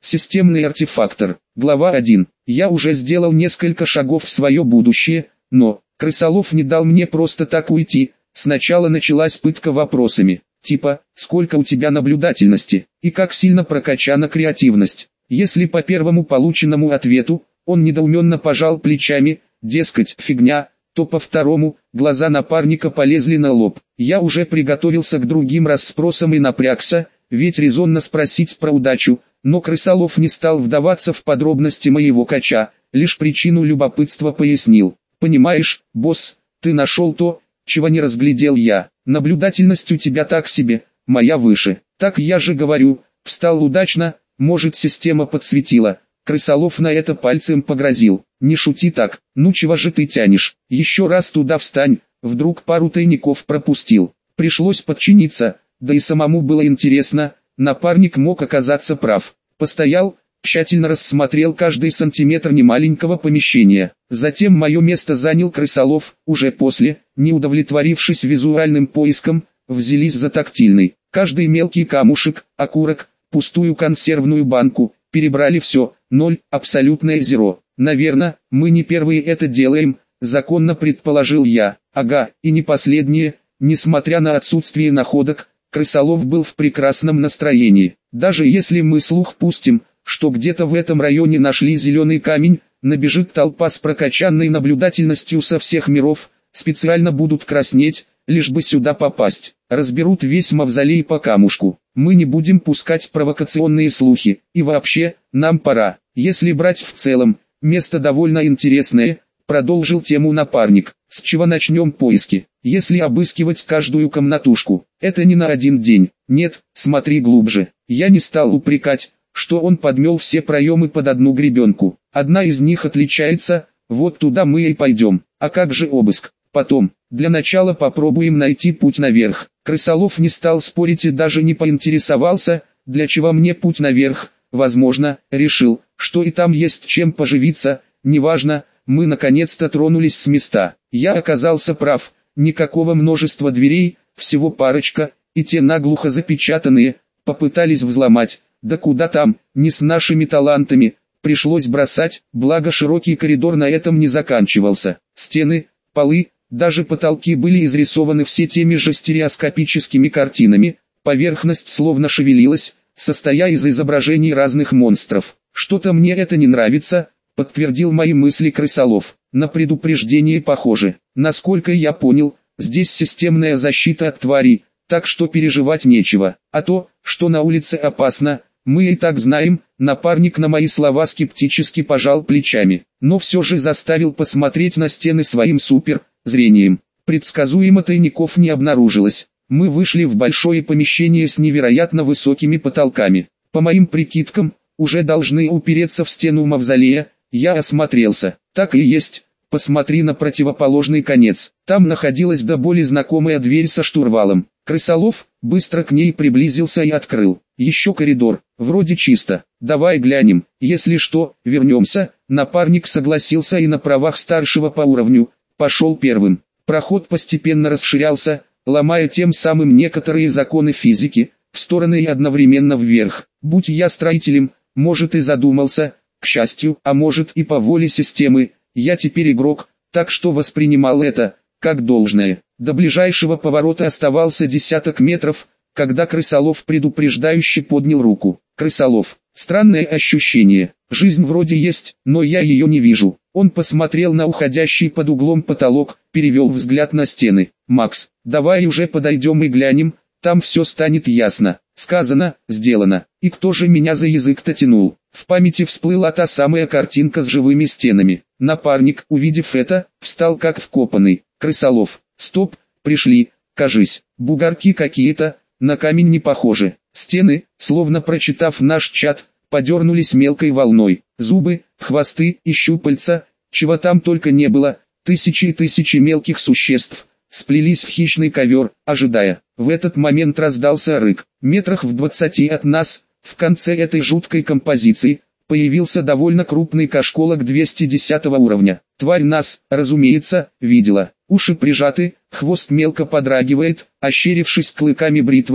Системный артефактор. Глава 1. Я уже сделал несколько шагов в свое будущее, но крысолов не дал мне просто так уйти. Сначала началась пытка вопросами, типа, сколько у тебя наблюдательности, и как сильно прокачана креативность. Если по первому полученному ответу, он недоуменно пожал плечами, дескать, фигня, то по второму, глаза напарника полезли на лоб. Я уже приготовился к другим расспросам и напрягся, ведь резонно спросить про удачу, но крысолов не стал вдаваться в подробности моего кача, лишь причину любопытства пояснил. Понимаешь, босс, ты нашел то, чего не разглядел я. Наблюдательность у тебя так себе, моя выше. Так я же говорю, встал удачно, может система подсветила. Крысолов на это пальцем погрозил. Не шути так, ну чего же ты тянешь? Еще раз туда встань, вдруг пару тайников пропустил. Пришлось подчиниться, да и самому было интересно, напарник мог оказаться прав. Постоял, тщательно рассмотрел каждый сантиметр немаленького помещения. Затем мое место занял крысолов, уже после, не удовлетворившись визуальным поиском, взялись за тактильный. Каждый мелкий камушек, окурок, пустую консервную банку, перебрали все, ноль, абсолютное зеро. Наверное, мы не первые это делаем, законно предположил я. Ага, и не последние, несмотря на отсутствие находок, крысолов был в прекрасном настроении. Даже если мы слух пустим, что где-то в этом районе нашли зеленый камень, набежит толпа с прокачанной наблюдательностью со всех миров, специально будут краснеть, лишь бы сюда попасть. Разберут весь мавзолей по камушку. Мы не будем пускать провокационные слухи, и вообще, нам пора. Если брать в целом, место довольно интересное, продолжил тему напарник. С чего начнем поиски? Если обыскивать каждую комнатушку, это не на один день. Нет, смотри глубже. Я не стал упрекать, что он подмел все проемы под одну гребенку. Одна из них отличается, вот туда мы и пойдем. А как же обыск? Потом, для начала попробуем найти путь наверх. Крысолов не стал спорить и даже не поинтересовался, для чего мне путь наверх. Возможно, решил, что и там есть чем поживиться, неважно. Мы наконец-то тронулись с места. Я оказался прав, никакого множества дверей, всего парочка, и те наглухо запечатанные, попытались взломать, да куда там, не с нашими талантами, пришлось бросать, благо широкий коридор на этом не заканчивался. Стены, полы, даже потолки были изрисованы все теми же стереоскопическими картинами, поверхность словно шевелилась, состоя из изображений разных монстров. Что-то мне это не нравится, подтвердил мои мысли крысолов. На предупреждение похоже. Насколько я понял, здесь системная защита от тварей, так что переживать нечего. А то, что на улице опасно, мы и так знаем. Напарник на мои слова скептически пожал плечами, но все же заставил посмотреть на стены своим суперзрением. Предсказуемо тайников не обнаружилось. Мы вышли в большое помещение с невероятно высокими потолками. По моим прикидкам, уже должны упереться в стену мавзолея. Я осмотрелся. Так и есть. Посмотри на противоположный конец. Там находилась до боли знакомая дверь со штурвалом. Крысолов быстро к ней приблизился и открыл. Еще коридор. Вроде чисто. Давай глянем. Если что, вернемся. Напарник согласился и на правах старшего по уровню пошел первым. Проход постепенно расширялся, ломая тем самым некоторые законы физики, в стороны и одновременно вверх. Будь я строителем, может и задумался. К счастью, а может и по воле системы, я теперь игрок, так что воспринимал это, как должное. До ближайшего поворота оставался десяток метров, когда крысолов предупреждающе поднял руку. Крысолов, странное ощущение, жизнь вроде есть, но я ее не вижу. Он посмотрел на уходящий под углом потолок, перевел взгляд на стены. Макс, давай уже подойдем и глянем, там все станет ясно. Сказано, сделано. И кто же меня за язык-то тянул? В памяти всплыла та самая картинка с живыми стенами. Напарник, увидев это, встал как вкопанный. Крысолов, стоп, пришли, кажись, бугорки какие-то, на камень не похожи. Стены, словно прочитав наш чат, подернулись мелкой волной. Зубы, хвосты и щупальца, чего там только не было, тысячи и тысячи мелких существ, сплелись в хищный ковер, ожидая. В этот момент раздался рык. Метрах в 20 от нас, в конце этой жуткой композиции, появился довольно крупный кошколок 210 уровня. Тварь нас, разумеется, видела. Уши прижаты, хвост мелко подрагивает, ощерившись клыками-бритвами,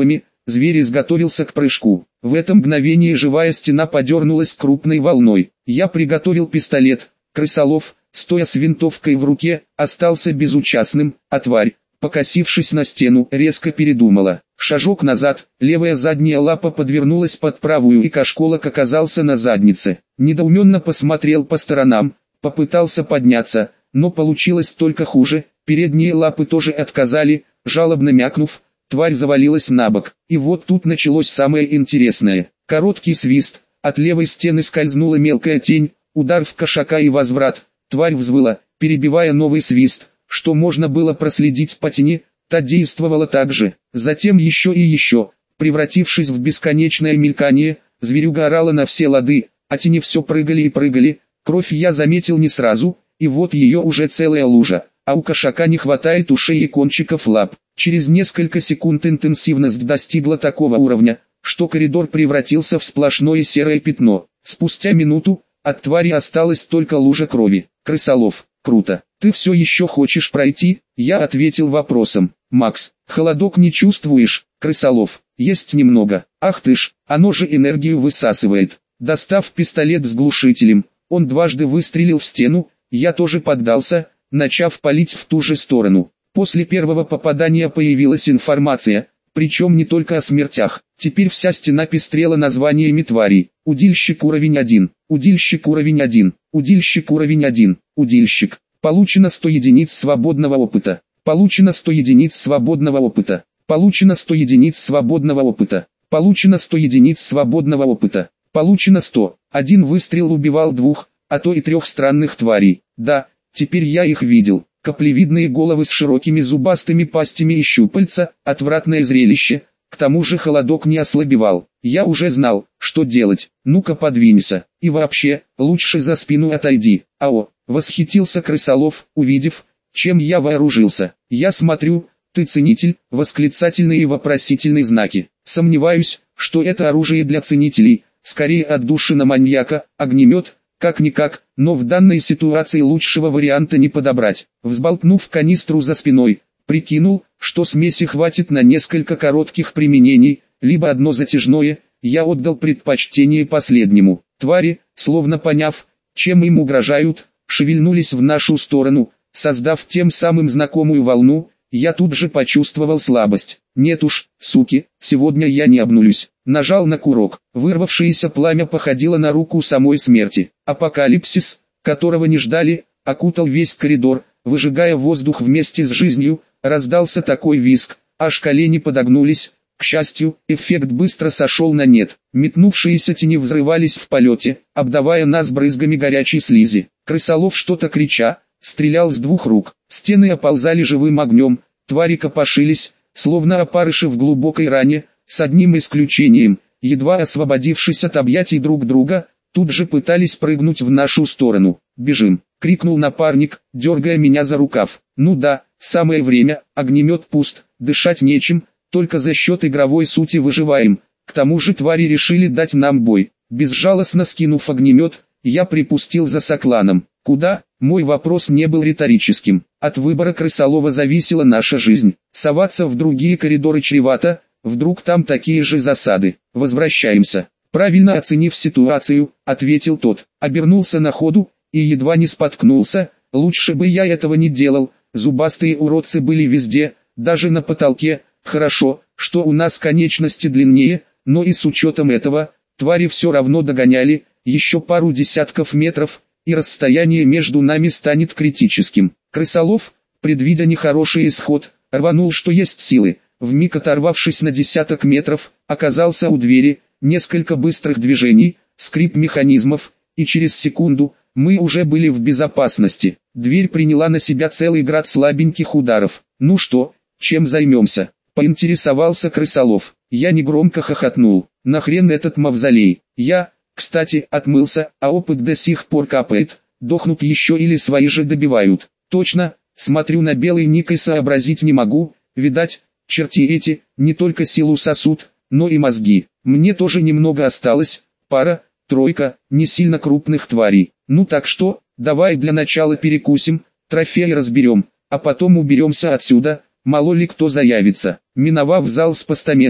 зверь изготовился к прыжку. В это мгновение живая стена подернулась крупной волной. Я приготовил пистолет. Крысолов, стоя с винтовкой в руке, остался безучастным, а тварь, покосившись на стену, резко передумала. Шажок назад, левая задняя лапа подвернулась под правую и кошколок оказался на заднице. Недоуменно посмотрел по сторонам, попытался подняться, но получилось только хуже, передние лапы тоже отказали, жалобно мякнув, тварь завалилась на бок. И вот тут началось самое интересное. Короткий свист, от левой стены скользнула мелкая тень, удар в кошака и возврат, тварь взвыла, перебивая новый свист, что можно было проследить по тени, та действовала так же. Затем еще и еще, превратившись в бесконечное мелькание, зверюга орала на все лады, а тени все прыгали и прыгали, кровь я заметил не сразу, и вот ее уже целая лужа, а у кошака не хватает ушей и кончиков лап. Через несколько секунд интенсивность достигла такого уровня, что коридор превратился в сплошное серое пятно. Спустя минуту, от твари осталась только лужа крови. Крысолов, круто. Ты все еще хочешь пройти? Я ответил вопросом. Макс, холодок не чувствуешь? Крысолов, есть немного. Ах ты ж, оно же энергию высасывает. Достав пистолет с глушителем, он дважды выстрелил в стену, я тоже поддался, начав палить в ту же сторону. После первого попадания появилась информация, причем не только о смертях. Теперь вся стена пестрела названиями тварей. Удильщик уровень 1, удильщик уровень 1, удильщик уровень 1, удильщик. Получено 100 единиц свободного опыта. Получено 100 единиц свободного опыта. Получено 100 единиц свободного опыта. Получено 100 единиц свободного опыта. Получено 100. Один выстрел убивал 2, а то и 3 странных тварей. Да, теперь я их видел. Каплевидные головы с широкими зубастыми пастями и щупальца, отвратное зрелище. К тому же холодок не ослабевал. Я уже знал, что делать. Ну-ка подвинься. И вообще, лучше за спину отойди. Ао, восхитился Крысолов, увидев, чем я вооружился. Я смотрю, ты ценитель, восклицательные и вопросительные знаки. Сомневаюсь, что это оружие для ценителей, скорее отдушина маньяка, огнемет, как-никак, но в данной ситуации лучшего варианта не подобрать. Взболтнув канистру за спиной, прикинул, что смеси хватит на несколько коротких применений, либо одно затяжное, я отдал предпочтение последнему. Твари, словно поняв, чем им угрожают, шевельнулись в нашу сторону, создав тем самым знакомую волну. Я тут же почувствовал слабость. Нет уж, суки, сегодня я не обнулюсь. Нажал на курок. Вырвавшееся пламя походило на руку самой смерти. Апокалипсис, которого не ждали, окутал весь коридор, выжигая воздух вместе с жизнью. Раздался такой визг, аж колени подогнулись. К счастью, эффект быстро сошел на нет. Метнувшиеся тени взрывались в полете, обдавая нас брызгами горячей слизи. Крысолов, что-то крича, стрелял с 2 рук. Стены оползали живым огнем, твари копошились, словно опарыши в глубокой ране, с одним исключением, едва освободившись от объятий друг друга, тут же пытались прыгнуть в нашу сторону. «Бежим!» — крикнул напарник, дергая меня за рукав. «Ну да, самое время, огнемет пуст, дышать нечем, только за счет игровой сути выживаем. К тому же твари решили дать нам бой». Безжалостно скинув огнемет, я припустил за Сокланом. Куда? Мой вопрос не был риторическим. От выбора Крысолова зависела наша жизнь. Соваться в другие коридоры чревато, вдруг там такие же засады. Возвращаемся. Правильно оценив ситуацию, ответил тот. Обернулся на ходу и едва не споткнулся. Лучше бы я этого не делал. Зубастые уродцы были везде, даже на потолке. Хорошо, что у нас конечности длиннее, но и с учетом этого, твари все равно догоняли. Еще пару десятков метров, и расстояние между нами станет критическим. Крысолов, предвидя нехороший исход, рванул что есть силы, вмиг оторвавшись на десяток метров, оказался у двери, несколько быстрых движений, скрип механизмов, и через секунду, мы уже были в безопасности. Дверь приняла на себя целый град слабеньких ударов. «Ну что, чем займемся?» — поинтересовался Крысолов. Я негромко хохотнул. «Нахрен этот мавзолей? Я, кстати, отмылся, а опыт до сих пор капает, дохнут еще или свои же добивают». «Точно, смотрю на белый ник и сообразить не могу, видать, черти эти, не только силу сосут, но и мозги. Мне тоже немного осталось, пара, тройка, не сильно крупных тварей. Ну так что, давай для начала перекусим, трофеи разберем, а потом уберемся отсюда, мало ли кто заявится». Миновав зал с постаментом,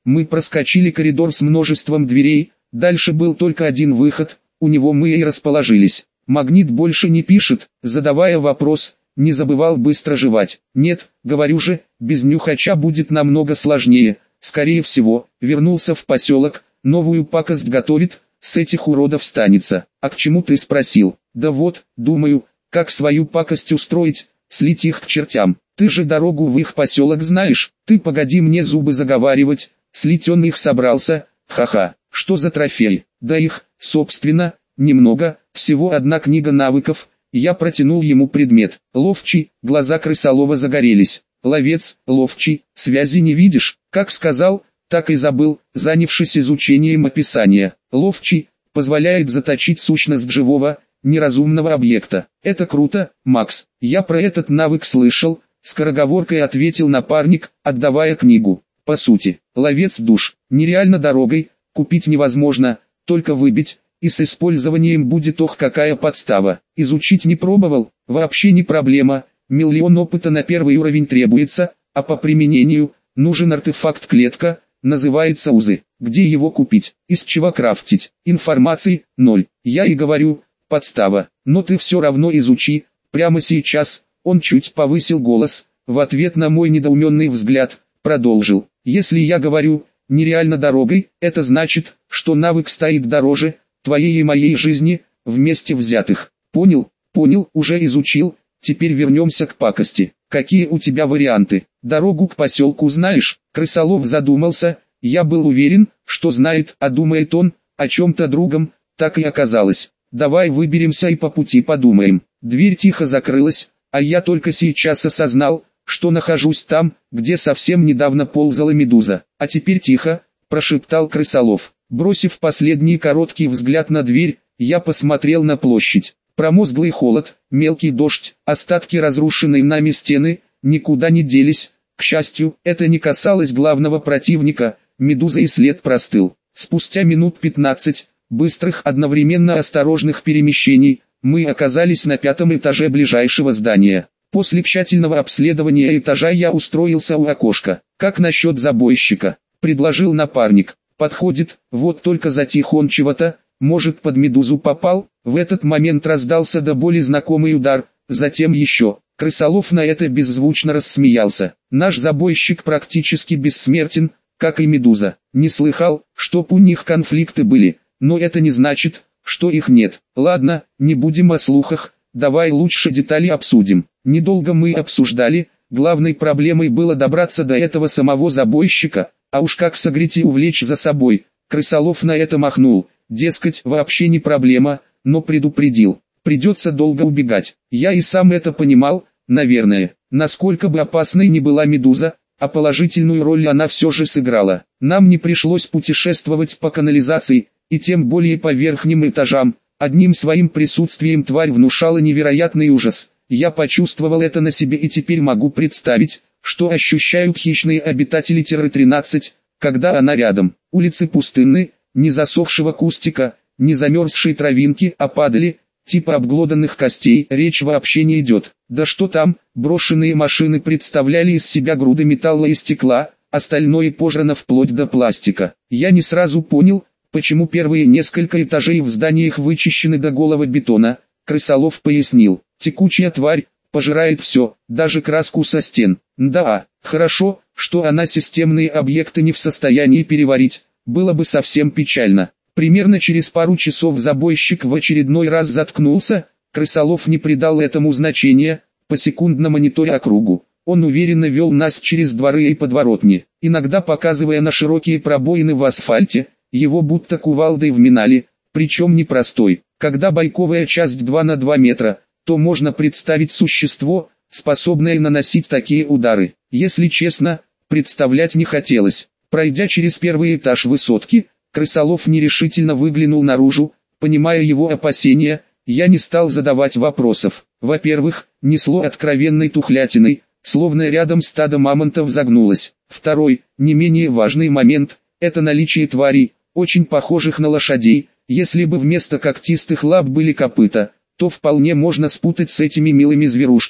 Мы проскочили коридор с множеством дверей, дальше был только один выход, у него мы и расположились. Магнит больше не пишет, задавая вопрос, не забывал быстро жевать. Нет, говорю же, без нюхача будет намного сложнее. Скорее всего, вернулся в поселок, новую пакость готовит, с этих уродов станется. А к чему ты спросил? Да вот, думаю, как свою пакость устроить, слить их к чертям. Ты же дорогу в их поселок знаешь, ты погоди мне зубы заговаривать, слить он их собрался, ха-ха, что за трофей? Да их, собственно, немного, всего одна книга навыков. Я протянул ему предмет. Ловчий, глаза крысолова загорелись. Ловец, ловчий, связи не видишь, как сказал, так и забыл, занявшись изучением описания. Ловчий, позволяет заточить сущность живого, неразумного объекта. Это круто, Макс, я про этот навык слышал, скороговоркой ответил напарник, отдавая книгу. По сути, ловец душ, нереально дорогой, купить невозможно, только выбить, и с использованием будет ох какая подстава. Изучить не пробовал, вообще не проблема, миллион опыта на первый уровень требуется, а по применению, нужен артефакт-клетка, называется УЗы. Где его купить, из чего крафтить, информации, 0. Я и говорю, подстава, но ты все равно изучи, прямо сейчас. Он чуть повысил голос, в ответ на мой недоуменный взгляд, продолжил. Если я говорю, нереально дорогой, это значит, что навык стоит дороже твоей и моей жизни, вместе взятых. Понял, уже изучил, теперь вернемся к пакости. Какие у тебя варианты? Дорогу к поселку знаешь? Крысолов задумался, я был уверен, что знает, а думает он, о чем-то другом, так и оказалось. Давай выберемся и по пути подумаем. Дверь тихо закрылась, а я только сейчас осознал, что нахожусь там, где совсем недавно ползала медуза. А теперь тихо, прошептал Крысолов. Бросив последний короткий взгляд на дверь, я посмотрел на площадь. Промозглый холод, мелкий дождь, остатки разрушенной нами стены, никуда не делись. К счастью, это не касалось главного противника, медуза и след простыл. Спустя минут 15, быстрых одновременно осторожных перемещений, мы оказались на 5-м этаже ближайшего здания. После тщательного обследования этажа я устроился у окошка. «Как насчет забойщика?» – предложил напарник. «Подходит, вот только затих он чего-то, может под медузу попал?» В этот момент раздался до боли знакомый удар, затем еще. Крысолов на это беззвучно рассмеялся. «Наш забойщик практически бессмертен, как и медуза. Не слыхал, чтоб у них конфликты были, но это не значит, что их нет. Ладно, не будем о слухах, давай лучше детали обсудим». Недолго мы обсуждали, главной проблемой было добраться до этого самого забойщика, а уж как согреть и увлечь за собой. Крысолов на это махнул, дескать, вообще не проблема, но предупредил, придется долго убегать. Я и сам это понимал, наверное, насколько бы опасной ни была медуза, а положительную роль она все же сыграла. Нам не пришлось путешествовать по канализации, и тем более по верхним этажам. Одним своим присутствием тварь внушала невероятный ужас. Я почувствовал это на себе и теперь могу представить, что ощущают хищные обитатели Терры-13, когда она рядом. Улицы пустынны, ни засохшего кустика, ни замерзшей травинки, а падали, типа обглоданных костей, речь вообще не идет. Да что там, брошенные машины представляли из себя груды металла и стекла, остальное пожрано вплоть до пластика. Я не сразу понял, почему первые несколько этажей в зданиях вычищены до голого бетона. Крысолов пояснил, текучая тварь, пожирает все, даже краску со стен. Да, хорошо, что она системные объекты не в состоянии переварить, было бы совсем печально. Примерно через пару часов забойщик в очередной раз заткнулся, Крысолов не придал этому значения, посекундно мониторя округу. Он уверенно вел нас через дворы и подворотни, иногда показывая на широкие пробоины в асфальте, его будто кувалдой вминали, причем непростой. Когда бойковая часть 2 на 2 метра, то можно представить существо, способное наносить такие удары. Если честно, представлять не хотелось. Пройдя через первый этаж высотки, Крысолов нерешительно выглянул наружу, понимая его опасения, я не стал задавать вопросов. Во-первых, несло откровенной тухлятиной, словно рядом стадо мамонтов загнулось. Второй, не менее важный момент, это наличие тварей, очень похожих на лошадей. Если бы вместо когтистых лап были копыта, то вполне можно спутать с этими милыми зверушками.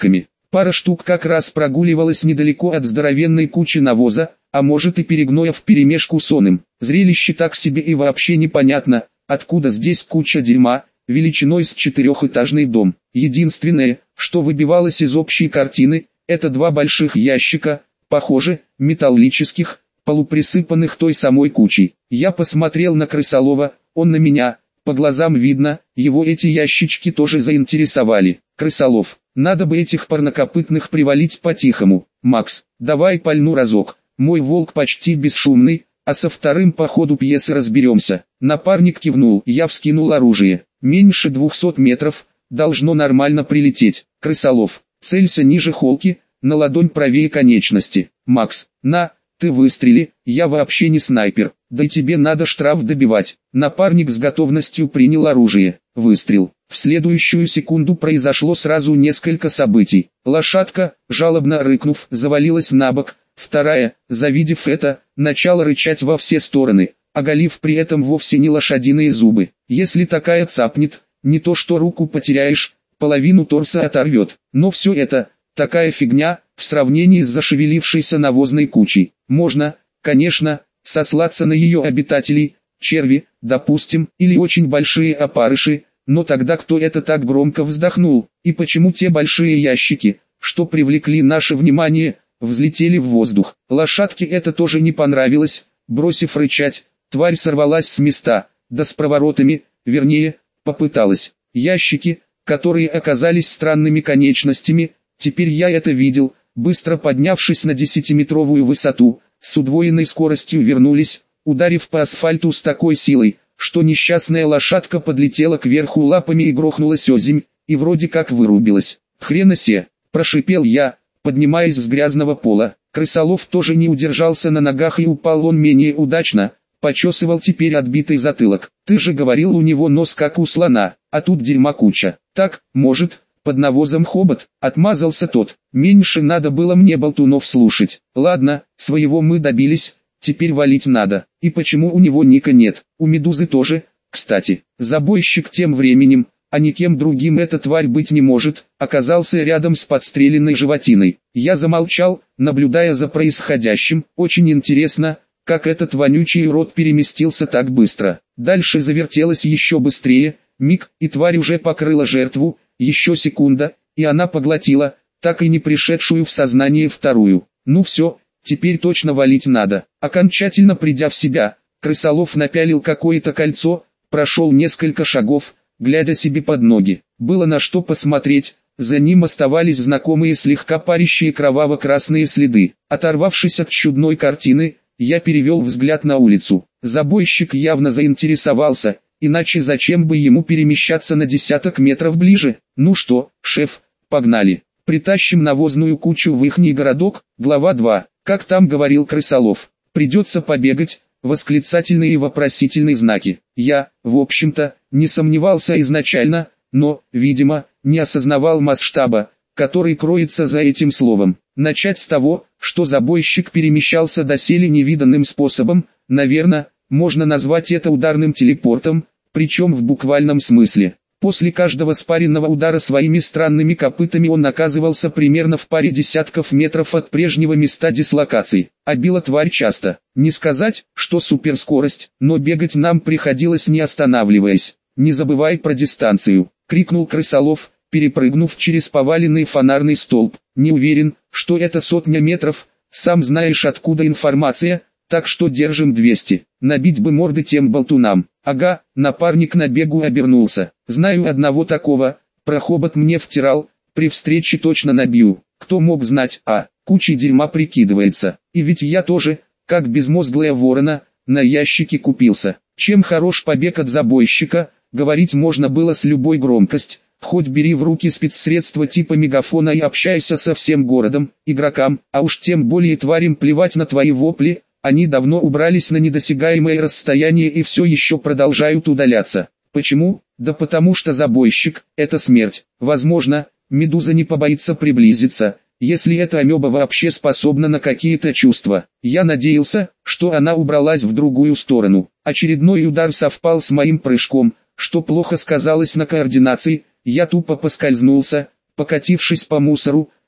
Пара штук как раз прогуливалась недалеко от здоровенной кучи навоза, а может и перегноя вперемешку с оным. Зрелище так себе и вообще непонятно, откуда здесь куча дерьма, величиной с четырехэтажный дом. Единственное, что выбивалось из общей картины, это два больших ящика, похоже, металлических, полуприсыпанных той самой кучей. Я посмотрел на Крысолова, он на меня, по глазам видно, его эти ящички тоже заинтересовали. Крысолов, надо бы этих парнокопытных привалить по-тихому. Макс, давай пальну разок, мой волк почти бесшумный, а со вторым по ходу пьесы разберемся. Напарник кивнул, я вскинул оружие. Меньше 200 метров, должно нормально прилететь. Крысолов, целься ниже холки, на ладонь правее конечности. Макс, на, ты выстрели, я вообще не снайпер, да и тебе надо штраф добивать. Напарник с готовностью принял оружие. Выстрел. В следующую секунду произошло сразу несколько событий. Лошадка, жалобно рыкнув, завалилась на бок. Вторая, завидев это, начала рычать во все стороны, оголив при этом вовсе не лошадиные зубы. Если такая цапнет, не то что руку потеряешь, половину торса оторвет. Но все это, такая фигня, в сравнении с зашевелившейся навозной кучей. Можно, конечно, сослаться на ее обитателей, черви, допустим, или очень большие опарыши, но тогда кто это так громко вздохнул, и почему те большие ящики, что привлекли наше внимание, взлетели в воздух. Лошадке это тоже не понравилось, бросив рычать, тварь сорвалась с места, да с проворотами, вернее, попыталась. Ящики, которые оказались странными конечностями, теперь я это видел, быстро поднявшись на 10-метровую высоту, с удвоенной скоростью вернулись, ударив по асфальту с такой силой, что несчастная лошадка подлетела кверху лапами и грохнулась озимь, и вроде как вырубилась. «Хрена се!» – прошипел я, поднимаясь с грязного пола. Крысолов тоже не удержался на ногах и упал он менее удачно, почесывал теперь отбитый затылок. «Ты же говорил, у него нос как у слона, а тут дерьма куча». «Так, может, под навозом хобот?» – отмазался тот. «Меньше надо было мне болтунов слушать. Ладно, своего мы добились, теперь валить надо. И почему у него ника нет? У Медузы тоже, кстати». Забойщик тем временем, а никем другим эта тварь быть не может, оказался рядом с подстреленной животиной. Я замолчал, наблюдая за происходящим. Очень интересно, как этот вонючий урод переместился так быстро. Дальше завертелось еще быстрее, миг, и тварь уже покрыла жертву, еще секунда, и она поглотила, так и не пришедшую в сознание вторую. Ну все, теперь точно валить надо. Окончательно придя в себя, Крысолов напялил какое-то кольцо, прошел несколько шагов, глядя себе под ноги. Было на что посмотреть, за ним оставались знакомые слегка парящие кроваво-красные следы. Оторвавшись от чудной картины, я перевел взгляд на улицу. Забойщик явно заинтересовался, иначе зачем бы ему перемещаться на десяток метров ближе? Ну что, шеф, погнали. Притащим навозную кучу в ихний городок. Глава 2. Как там говорил Крысолов, придется побегать. Восклицательные и вопросительные знаки. Я, в общем-то, не сомневался изначально, но, видимо, не осознавал масштаба, который кроется за этим словом. Начать с того, что забойщик перемещался доселе невиданным способом, наверное, можно назвать это ударным телепортом, причем в буквальном смысле. После каждого спаренного удара своими странными копытами он оказывался примерно в паре десятков метров от прежнего места дислокации. А била тварь часто. Не сказать, что суперскорость, но бегать нам приходилось не останавливаясь. «Не забывай про дистанцию», — крикнул Крысолов, перепрыгнув через поваленный фонарный столб. «Не уверен, что это 100 метров, сам знаешь откуда информация, так что держим 200. Набить бы морды тем болтунам». «Ага», напарник на бегу обернулся. «Знаю одного такого, про хобот мне втирал, при встрече точно набью». Кто мог знать, кучей дерьма прикидывается. И ведь я тоже, как безмозглая ворона, на ящике купился. Чем хорош побег от забойщика, говорить можно было с любой громкостью. Хоть бери в руки спецсредства типа мегафона и общайся со всем городом, игрокам, а уж тем более тварям плевать на твои вопли. Они давно убрались на недосягаемое расстояние и все еще продолжают удаляться. Почему? Да потому что забойщик – это смерть. Возможно, Медуза не побоится приблизиться, если эта амеба вообще способна на какие-то чувства. Я надеялся, что она убралась в другую сторону. Очередной удар совпал с моим прыжком, что плохо сказалось на координации. Я тупо поскользнулся, покатившись по мусору,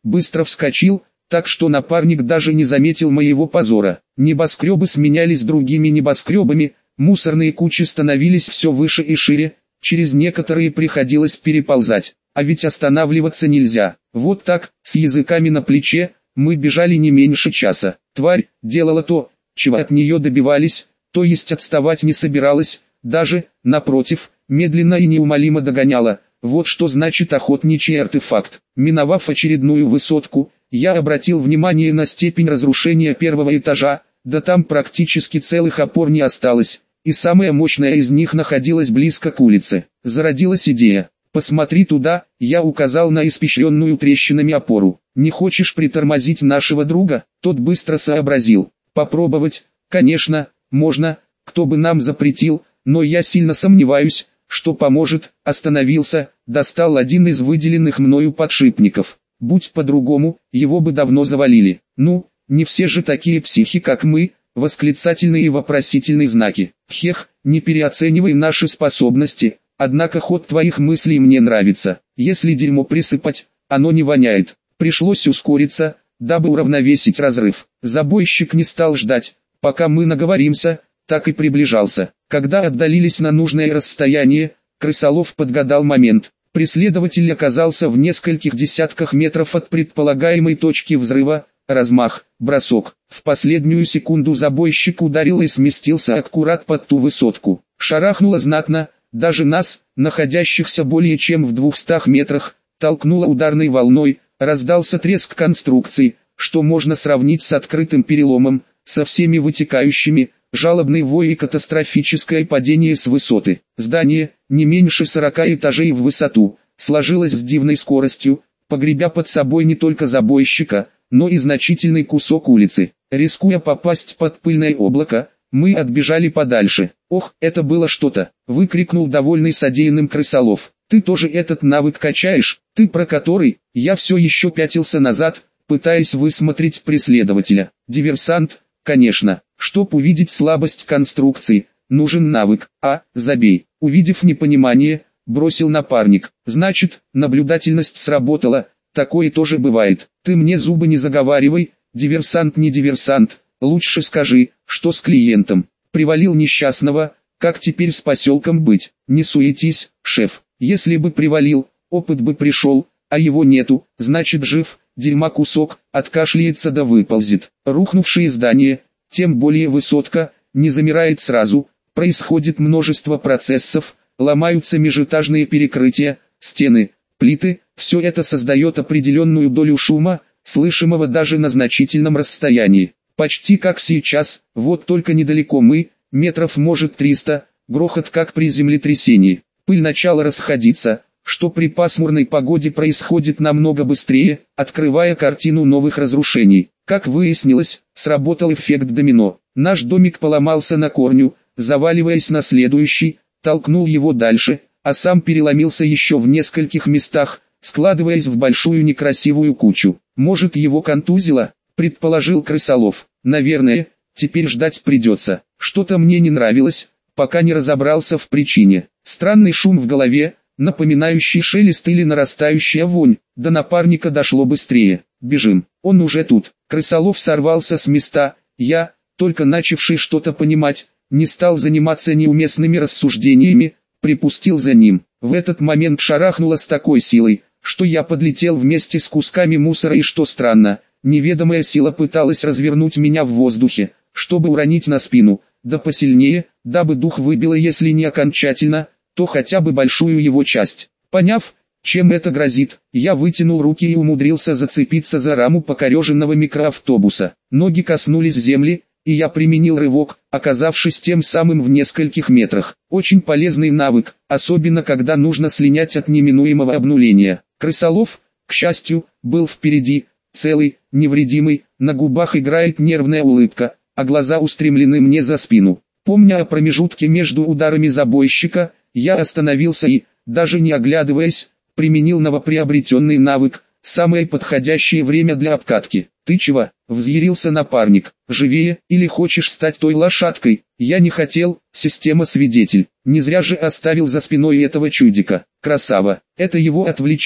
быстро вскочил, так что напарник даже не заметил моего позора. Небоскребы сменялись другими небоскребами, мусорные кучи становились все выше и шире, через некоторые приходилось переползать, а ведь останавливаться нельзя. Вот так, с языками на плече, мы бежали не меньше часа. Тварь делала то, чего от нее добивались, то есть отставать не собиралась, даже, напротив, медленно и неумолимо догоняла. Вот что значит охотничий артефакт. Миновав очередную высотку, я обратил внимание на степень разрушения первого этажа, да там практически целых опор не осталось, и самая мощная из них находилась близко к улице. Зародилась идея. «Посмотри туда», я указал на испещренную трещинами опору. «Не хочешь притормозить нашего друга?» Тот быстро сообразил. «Попробовать, конечно, можно, кто бы нам запретил, но я сильно сомневаюсь, что поможет». Остановился, достал один из выделенных мною подшипников. Будь по-другому, его бы давно завалили. «Ну, не все же такие психи, как мы», восклицательные и вопросительные знаки. «Хех, не переоценивай наши способности, однако ход твоих мыслей мне нравится. Если дерьмо присыпать, оно не воняет». Пришлось ускориться, дабы уравновесить разрыв. Забойщик не стал ждать, пока мы наговоримся, так и приближался. Когда отдалились на нужное расстояние, крысолов подгадал момент. Преследователь оказался в нескольких десятках метров от предполагаемой точки взрыва. Размах, бросок. В последнюю секунду забойщик ударил и сместился аккурат под ту высотку. Шарахнуло знатно, даже нас, находящихся более чем в 200 метрах, толкнуло ударной волной, раздался треск конструкции, что можно сравнить с открытым переломом, со всеми вытекающими, жалобный вой и катастрофическое падение с высоты. Здание, не меньше 40 этажей в высоту, сложилось с дивной скоростью, погребя под собой не только забойщика, но и значительный кусок улицы. Рискуя попасть под пыльное облако, мы отбежали подальше. «Ох, это было что-то!» — выкрикнул довольный содеянным крысолов. «Ты тоже этот навык качаешь, ты про который?» Я все еще пятился назад, пытаясь высмотреть преследователя. Диверсант, конечно. Чтоб увидеть слабость конструкции, нужен навык. Забей. Увидев непонимание, бросил напарник. Значит, наблюдательность сработала, такое тоже бывает. Ты мне зубы не заговаривай, диверсант не диверсант, лучше скажи, что с клиентом. Привалил несчастного, как теперь с поселком быть? Не суетись, шеф. Если бы привалил, опыт бы пришел, а его нету, значит жив, дерьма кусок, откашляется да выползет. Рухнувшие здания, тем более высотка, не замирает сразу, происходит множество процессов, ломаются межэтажные перекрытия, стены, плиты, все это создает определенную долю шума, слышимого даже на значительном расстоянии. Почти как сейчас, вот только недалеко мы, метров может 300, грохот как при землетрясении. Пыль начала расходиться, что при пасмурной погоде происходит намного быстрее, открывая картину новых разрушений. Как выяснилось, сработал эффект домино. Наш домик поломался на корню, заваливаясь на следующий, толкнул его дальше, а сам переломился еще в нескольких местах, складываясь в большую некрасивую кучу. Может, его контузило, предположил крысолов. Наверное, теперь ждать придется. Что-то мне не нравилось, пока не разобрался в причине. Странный шум в голове, напоминающий шелест или нарастающая вонь. До напарника дошло быстрее. Бежим, он уже тут. Крысолов сорвался с места. Я, только начавший что-то понимать, не стал заниматься неуместными рассуждениями, припустил за ним. В этот момент шарахнуло с такой силой, что я подлетел вместе с кусками мусора, и что странно, неведомая сила пыталась развернуть меня в воздухе, чтобы уронить на спину, да посильнее, дабы дух выбило, если не окончательно, то хотя бы большую его часть. Поняв, чем это грозит, я вытянул руки и умудрился зацепиться за раму покореженного микроавтобуса. Ноги коснулись земли, и я применил рывок, оказавшись тем самым в нескольких метрах. Очень полезный навык, особенно когда нужно слинять от неминуемого обнуления. Крысолов, к счастью, был впереди, целый, невредимый, на губах играет нервная улыбка, а глаза устремлены мне за спину. Помня о промежутке между ударами забойщика, я остановился и, даже не оглядываясь, применил новоприобретенный навык, самое подходящее время для обкатки. «Ты чего?» — взъярился напарник. «Живее, или хочешь стать той лошадкой?» Я не хотел, система-свидетель. Не зря же оставил за спиной этого чудика. Красава. Это его отвлечет,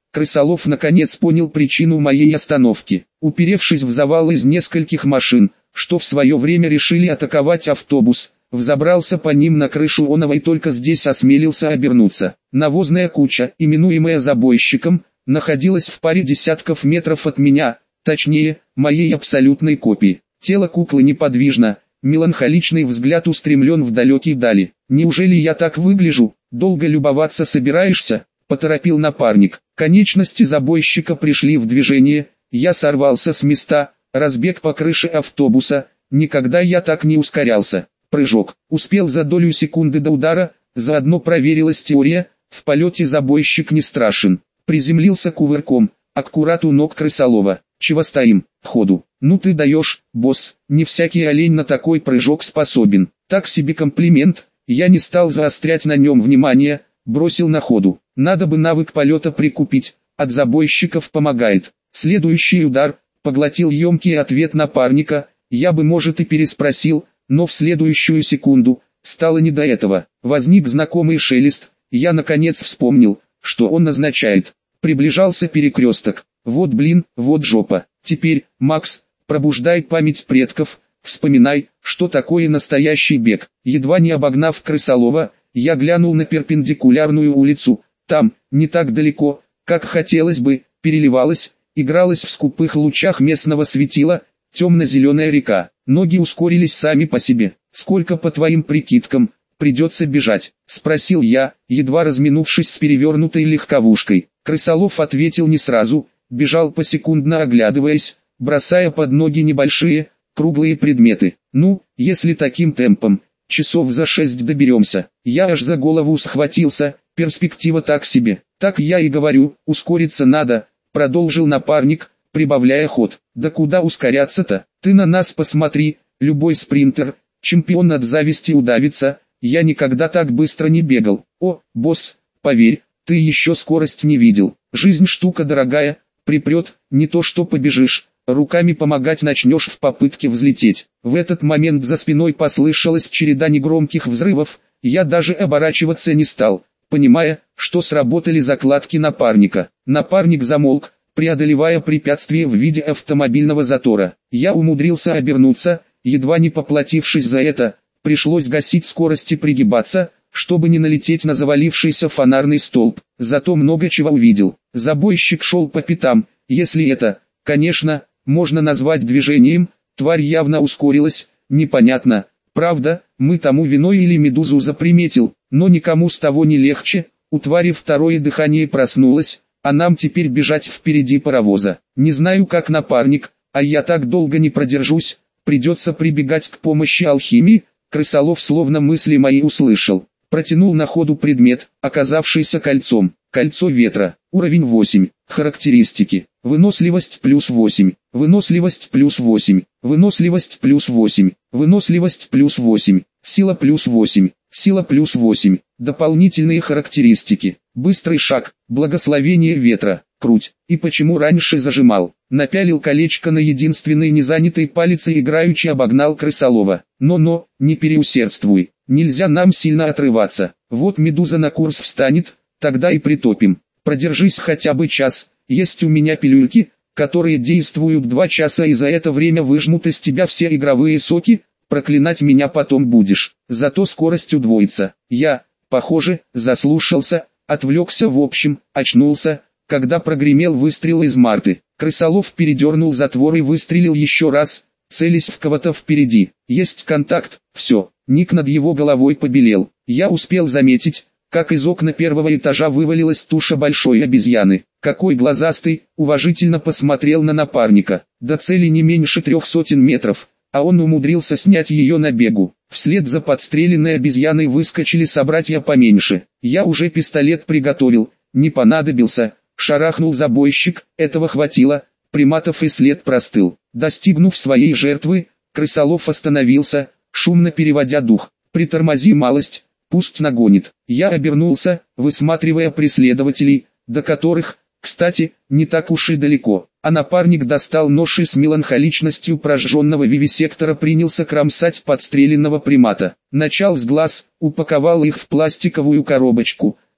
Крысолов наконец понял причину моей остановки. Уперевшись в завал из нескольких машин, что в свое время решили атаковать автобус, взобрался по ним на крышу оного и только здесь осмелился обернуться. Навозная куча, именуемая забойщиком, находилась в паре десятков метров от меня, точнее, моей абсолютной копии. Тело куклы неподвижно, меланхоличный взгляд устремлен в далекие дали. «Неужели я так выгляжу? Долго любоваться собираешься?» — поторопил напарник. Конечности забойщика пришли в движение, я сорвался с места, разбег по крыше автобуса, никогда я так не ускорялся. Прыжок. Успел за долю секунды до удара, заодно проверилась теория, в полете забойщик не страшен. Приземлился кувырком, аккурат у ног крысолова. «Чего стоим? Ходу!» «Ну ты даешь, босс, не всякий олень на такой прыжок способен». Так себе комплимент, я не стал заострять на нем внимание, бросил на ходу. Надо бы навык полета прикупить, от забойщиков помогает. Следующий удар, поглотил емкий ответ напарника, я бы может и переспросил, но в следующую секунду, стало не до этого. Возник знакомый шелест, я наконец вспомнил, что он означает. Приближался перекресток. Вот блин, вот жопа. Теперь, Макс, пробуждай память предков, вспоминай, что такое настоящий бег. Едва не обогнав крысолова, я глянул на перпендикулярную улицу. Там, не так далеко, как хотелось бы, переливалась, игралась в скупых лучах местного светила, темно-зеленая река. Ноги ускорились сами по себе. «Сколько по твоим прикидкам придется бежать?» — спросил я, едва разминувшись с перевернутой легковушкой. Крысолов ответил не сразу, бежал посекундно оглядываясь, бросая под ноги небольшие, круглые предметы. «Ну, если таким темпом, часов за 6 доберемся». Я аж за голову схватился, перспектива так себе. «Так я и говорю, ускориться надо», — продолжил напарник, прибавляя ход. «Да куда ускоряться-то? Ты на нас посмотри, любой спринтер, чемпион от зависти удавится, я никогда так быстро не бегал». «О, босс, поверь, ты еще скорость не видел. Жизнь штука дорогая, припрет, не то что побежишь, руками помогать начнешь в попытке взлететь». В этот момент за спиной послышалась череда негромких взрывов, я даже оборачиваться не стал, понимая, что сработали закладки напарника. Напарник замолк, преодолевая препятствие в виде автомобильного затора. Я умудрился обернуться, едва не поплатившись за это, пришлось гасить скорость и пригибаться, чтобы не налететь на завалившийся фонарный столб. Зато много чего увидел. Забойщик шел по пятам, если это, конечно, можно назвать движением, тварь явно ускорилась, непонятно, правда, мы тому виной или медузу заприметил, но никому с того не легче, у твари второе дыхание проснулось, а нам теперь бежать впереди паровоза. Не знаю как напарник, а я так долго не продержусь, придется прибегать к помощи алхимии. Крысолов словно мысли мои услышал. Протянул на ходу предмет, оказавшийся кольцом. Кольцо ветра. Уровень 8. Характеристики. Выносливость плюс 8. Выносливость плюс 8. Выносливость плюс 8. Выносливость плюс 8. Сила плюс 8. Сила плюс 8. Дополнительные характеристики. Быстрый шаг. Благословение ветра. Круть. И почему раньше зажимал? Напялил колечко на единственный незанятый палец и играючи обогнал крысолова. Но, не переусердствуй. Нельзя нам сильно отрываться. Вот медуза на курс встанет, тогда и притопим. Продержись хотя бы час. Есть у меня пилюльки, которые действуют 2 часа и за это время выжмут из тебя все игровые соки. Проклинать меня потом будешь. Зато скорость удвоится. Я, похоже, заслушался, отвлекся в общем, очнулся, когда прогремел выстрел из Марты. Крысолов передернул затвор и выстрелил еще раз, целясь в кого-то впереди. Есть контакт, все. Ник над его головой побелел. Я успел заметить, как из окна первого этажа вывалилась туша большой обезьяны. Какой глазастый, уважительно посмотрел на напарника. До цели не меньше 300 метров, а он умудрился снять ее на бегу. Вслед за подстреленной обезьяной выскочили собратья поменьше. Я уже пистолет приготовил, не понадобился. Шарахнул забойщик, этого хватило, приматов и след простыл. Достигнув своей жертвы, крысолов остановился, шумно переводя дух. «Притормози малость, пусть нагонит». Я обернулся, высматривая преследователей, до которых, кстати, не так уж и далеко. А напарник достал нож и с меланхоличностью прожженного вивисектора принялся кромсать подстреленного примата. Начал с глаз, упаковал их в пластиковую коробочку,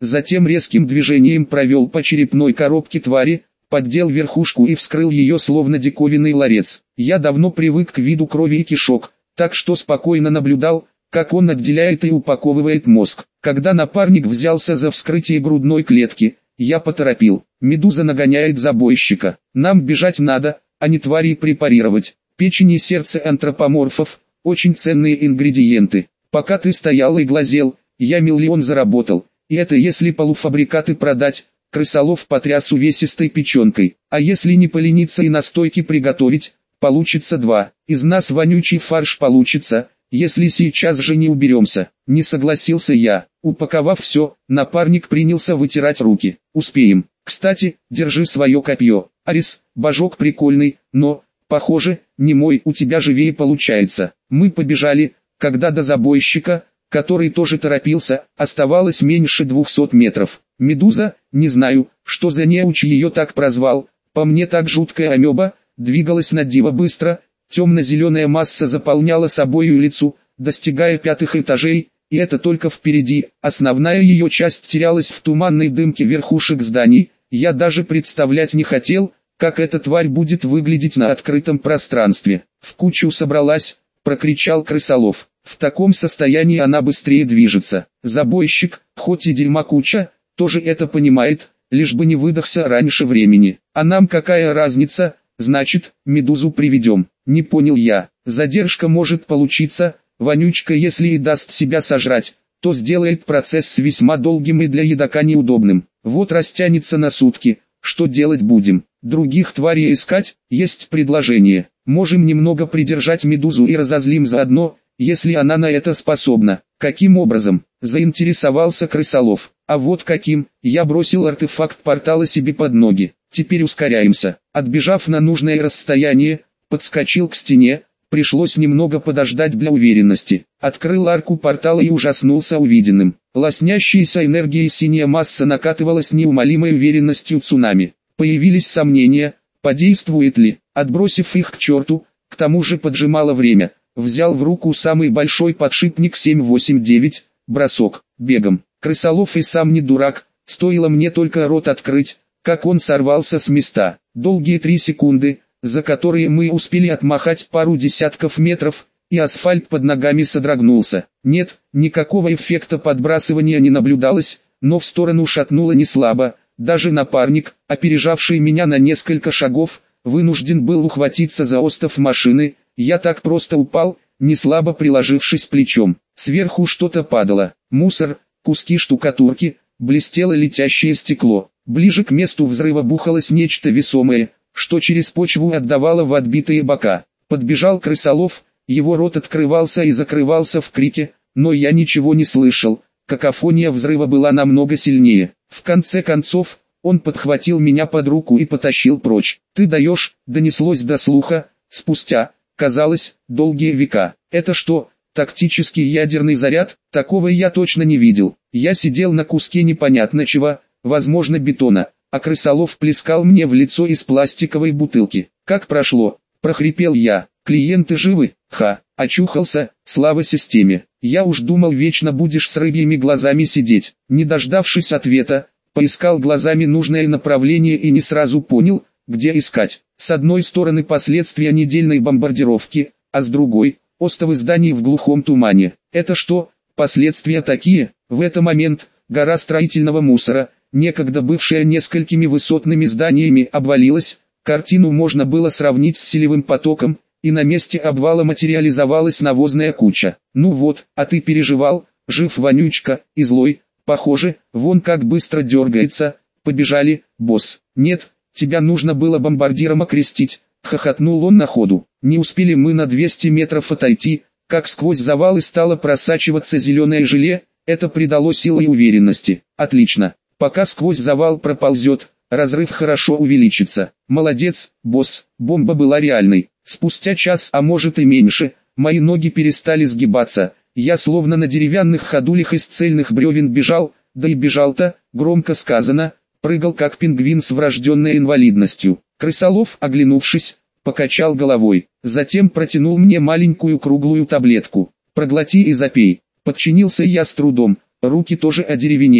затем резким движением провел по черепной коробке твари, поддел верхушку и вскрыл ее словно диковинный ларец. Я давно привык к виду крови и кишок, так что спокойно наблюдал, как он отделяет и упаковывает мозг. Когда напарник взялся за вскрытие грудной клетки, я поторопил. Медуза нагоняет забойщика. Нам бежать надо, а не твари препарировать. Печень и сердце антропоморфов – очень ценные ингредиенты. Пока ты стоял и глазел, я миллион заработал. И это если полуфабрикаты продать. Крысолов потряс увесистой печенкой. А если не полениться и настойки приготовить, получится 2. Из нас вонючий фарш получится, если сейчас же не уберемся. Не согласился я. Упаковав все, напарник принялся вытирать руки. Успеем. Кстати, держи свое копье. Арис, божок прикольный, но, похоже, не мой, у тебя живее получается. Мы побежали, когда до забойщика, который тоже торопился, оставалось меньше 200 метров. Медуза, не знаю, что за неуч ее так прозвал, по мне так жуткая амеба, двигалась на диво быстро, темно-зеленая масса заполняла собою лицо, достигая 5 этажей, и это только впереди, основная ее часть терялась в туманной дымке верхушек зданий. Я даже представлять не хотел, как эта тварь будет выглядеть на открытом пространстве. В кучу собралась, прокричал Крысолов. В таком состоянии она быстрее движется. Забойщик, хоть и дерьма куча, тоже это понимает, лишь бы не выдохся раньше времени. А нам какая разница, значит, медузу приведем. Не понял я. Задержка может получиться, вонючка если и даст себя сожрать, то сделает процесс весьма долгим и для едока неудобным. Вот растянется на сутки, что делать будем? Других тварей искать? Есть предложение. Можем немного придержать медузу и разозлим заодно, если она на это способна. Каким образом? Заинтересовался Крысолов. А вот каким? Я бросил артефакт портала себе под ноги. Теперь ускоряемся. Отбежав на нужное расстояние, подскочил к стене. Пришлось немного подождать для уверенности. Открыл арку портала и ужаснулся увиденным. Лоснящаяся энергией синяя масса накатывалась неумолимой уверенностью цунами. Появились сомнения, подействует ли. Отбросив их к черту, к тому же поджимало время. Взял в руку самый большой подшипник 789, бросок, бегом. Крысолов и сам не дурак, стоило мне только рот открыть, как он сорвался с места. Долгие 3 секунды, за которые мы успели отмахать пару десятков метров, и асфальт под ногами содрогнулся. Нет, никакого эффекта подбрасывания не наблюдалось, но в сторону шатнуло не слабо. Даже напарник, опережавший меня на несколько шагов, вынужден был ухватиться за остов машины. Я так просто упал, не слабо приложившись плечом. Сверху что-то падало. Мусор, куски штукатурки, блестело летящее стекло. Ближе к месту взрыва бухалось нечто весомое, что через почву отдавало в отбитые бока. Подбежал Крысолов, его рот открывался и закрывался в крике, но я ничего не слышал. Какофония взрыва была намного сильнее. В конце концов, он подхватил меня под руку и потащил прочь. «Ты даешь», донеслось до слуха, спустя, казалось, долгие века. «Это что, тактический ядерный заряд?» Такого я точно не видел. Я сидел на куске непонятно чего, возможно бетона, а Крысолов плескал мне в лицо из пластиковой бутылки. «Как прошло?» – прохрипел я. «Клиенты живы?» «Ха, очухался, слава системе. Я уж думал вечно будешь с рыбьими глазами сидеть». Не дождавшись ответа, поискал глазами нужное направление и не сразу понял, где искать. С одной стороны последствия недельной бомбардировки, а с другой – остовы зданий в глухом тумане. Это что, последствия такие? В этот момент гора строительного мусора, некогда бывшая несколькими высотными зданиями, обвалилась. Картину можно было сравнить с селевым потоком, и на месте обвала материализовалась навозная куча. «Ну вот, а ты переживал, жив вонючка, и злой, похоже, вон как быстро дергается, побежали, босс». «Нет, тебя нужно было бомбардиром окрестить», — хохотнул он на ходу. Не успели мы на 200 метров отойти, как сквозь завалы стало просачиваться зеленое желе, это придало силы и уверенности. «Отлично, пока сквозь завал проползет, разрыв хорошо увеличится». «Молодец, босс», бомба была реальной. Спустя час, а может и меньше, мои ноги перестали сгибаться. Я словно на деревянных ходулях из цельных бревен бежал, да и бежал-то, громко сказано, прыгал как пингвин с врожденной инвалидностью. Крысолов, оглянувшись, покачал головой, затем протянул мне маленькую круглую таблетку. «Проглоти и запей». Подчинился я с трудом, руки тоже одеревенели.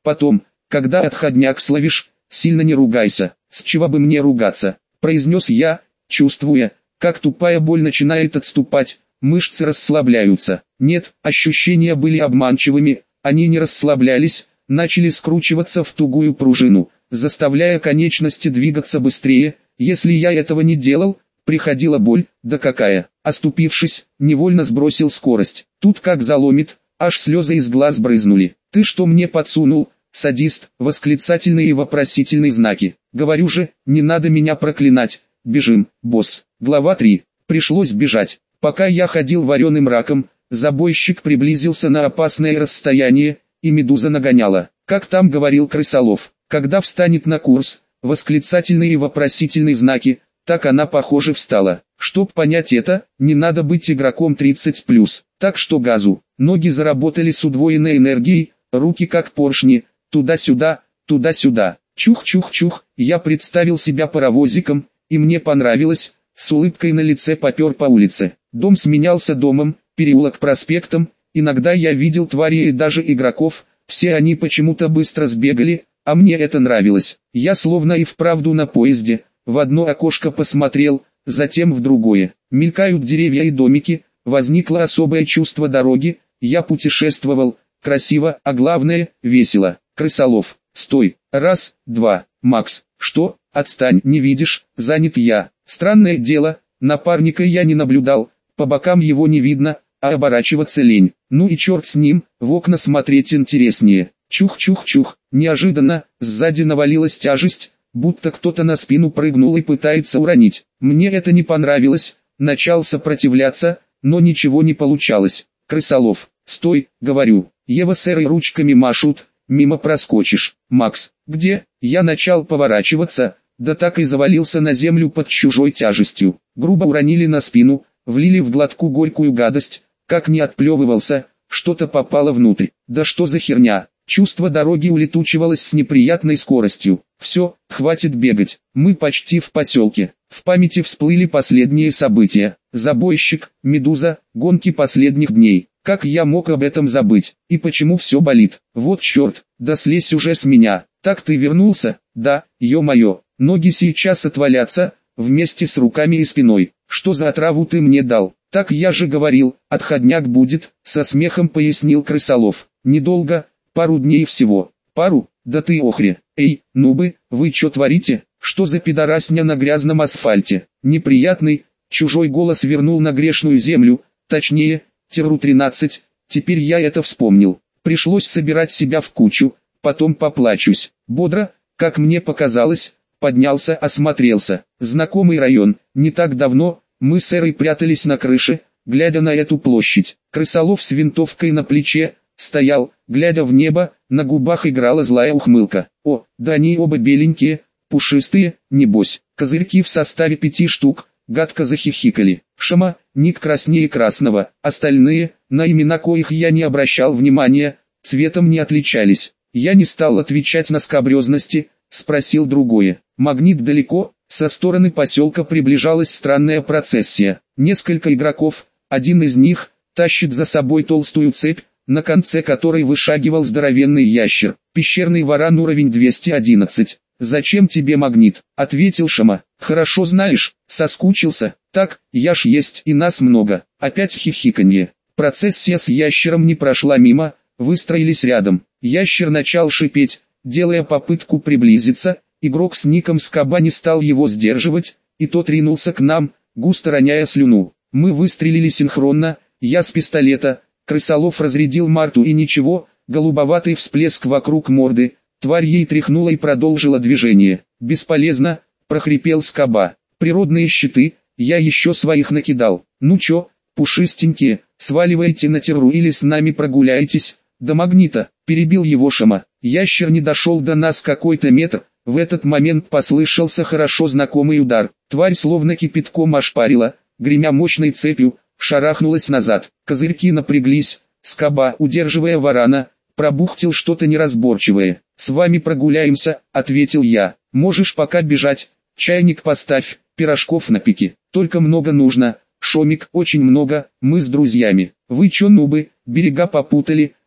Потом, когда отходняк словишь, сильно не ругайся. С чего бы мне ругаться, произнес я, чувствуя, как тупая боль начинает отступать, мышцы расслабляются. Нет, ощущения были обманчивыми, они не расслаблялись, начали скручиваться в тугую пружину, заставляя конечности двигаться быстрее. Если я этого не делал, приходила боль, да какая. Оступившись, невольно сбросил скорость. Тут как заломит, аж слезы из глаз брызнули. «Ты что мне подсунул, садист?» Восклицательные и вопросительные знаки. «Говорю же, не надо меня проклинать. Бежим, босс». Глава 3. Пришлось бежать. Пока я ходил вареным раком, забойщик приблизился на опасное расстояние, и медуза нагоняла. Как там говорил Крысолов, когда встанет на курс, восклицательные и вопросительные знаки, так она, похоже, встала. Чтоб понять это, не надо быть игроком 30+. Так что газу. Ноги заработали с удвоенной энергией, руки как поршни, туда-сюда, туда-сюда. Чух-чух-чух, я представил себя паровозиком, и мне понравилось, с улыбкой на лице попер по улице. Дом сменялся домом, переулок проспектом, иногда я видел тварей и даже игроков, все они почему-то быстро сбегали, а мне это нравилось. Я словно и вправду на поезде, в одно окошко посмотрел, затем в другое. Мелькают деревья и домики, возникло особое чувство дороги, я путешествовал, красиво, а главное, весело. Крысолов, стой, раз, два, Макс, что, отстань, не видишь, занят я. Странное дело, напарника я не наблюдал, по бокам его не видно, а оборачиваться лень. Ну и черт с ним, в окна смотреть интереснее. Чух-чух-чух, неожиданно, сзади навалилась тяжесть, будто кто-то на спину прыгнул и пытается уронить. Мне это не понравилось, начал сопротивляться, но ничего не получалось. Крысолов, стой, говорю, Ева с Эрой ручками машут, мимо проскочишь. Макс, где? Я начал поворачиваться, да так и завалился на землю под чужой тяжестью. Грубо уронили на спину, влили в глотку горькую гадость, как не отплевывался, что-то попало внутрь. Да что за херня? Чувство дороги улетучивалось с неприятной скоростью. Все, хватит бегать, мы почти в поселке. В памяти всплыли последние события. Забойщик, медуза, гонки последних дней. Как я мог об этом забыть? И почему все болит? Вот черт, да слезь уже с меня. Так ты вернулся? Да, ё-моё, ноги сейчас отвалятся, вместе с руками и спиной. Что за отраву ты мне дал? Так я же говорил, отходняк будет, со смехом пояснил Крысолов. Недолго, пару дней всего. Пару? Да ты охре. Эй, нубы, вы чё творите? Что за пидорасня на грязном асфальте? Неприятный, чужой голос вернул на грешную землю, точнее, Терру-13, теперь я это вспомнил. Пришлось собирать себя в кучу, потом поплачусь. Бодро, как мне показалось, поднялся, осмотрелся. Знакомый район, не так давно, мы с Эрой прятались на крыше, глядя на эту площадь. Крысолов с винтовкой на плече, стоял, глядя в небо, на губах играла злая ухмылка. О, да они оба беленькие, пушистые, небось. Козырьки в составе 5 штук, гадко захихикали. Шама, ник краснее красного, остальные, на имена коих я не обращал внимания, цветом не отличались. Я не стал отвечать на скабрезности, спросил другое. Магнит далеко, со стороны поселка приближалась странная процессия. Несколько игроков, один из них, тащит за собой толстую цепь, на конце которой вышагивал здоровенный ящер. Пещерный варан уровень 211. «Зачем тебе магнит?» — ответил Шама. «Хорошо знаешь, соскучился. Так, я ж есть и нас много». Опять хихиканье. Процессия с ящером не прошла мимо, выстроились рядом. Ящер начал шипеть, делая попытку приблизиться. Игрок с ником Скоба не стал его сдерживать, и тот ринулся к нам, густо роняя слюну. Мы выстрелили синхронно, я с пистолета, Крысолов разрядил Марту и ничего, голубоватый всплеск вокруг морды. Тварь ей тряхнула и продолжила движение. «Бесполезно», — прохрипел Скоба. «Природные щиты, я еще своих накидал. Ну чё, пушистенькие, сваливайте на терру или с нами прогуляйтесь, до магнита», — перебил его Шама. Ящер не дошел до нас какой-то метр, в этот момент послышался хорошо знакомый удар. Тварь словно кипятком ошпарила, гремя мощной цепью, шарахнулась назад. Козырьки напряглись, Скоба, удерживая варана, пробухтел что-то неразборчивое. «С вами прогуляемся», — ответил я. «Можешь пока бежать, чайник поставь, пирожков напеки. Только много нужно, Шомик, очень много, мы с друзьями». «Вы чё, нубы, берега попутали?» —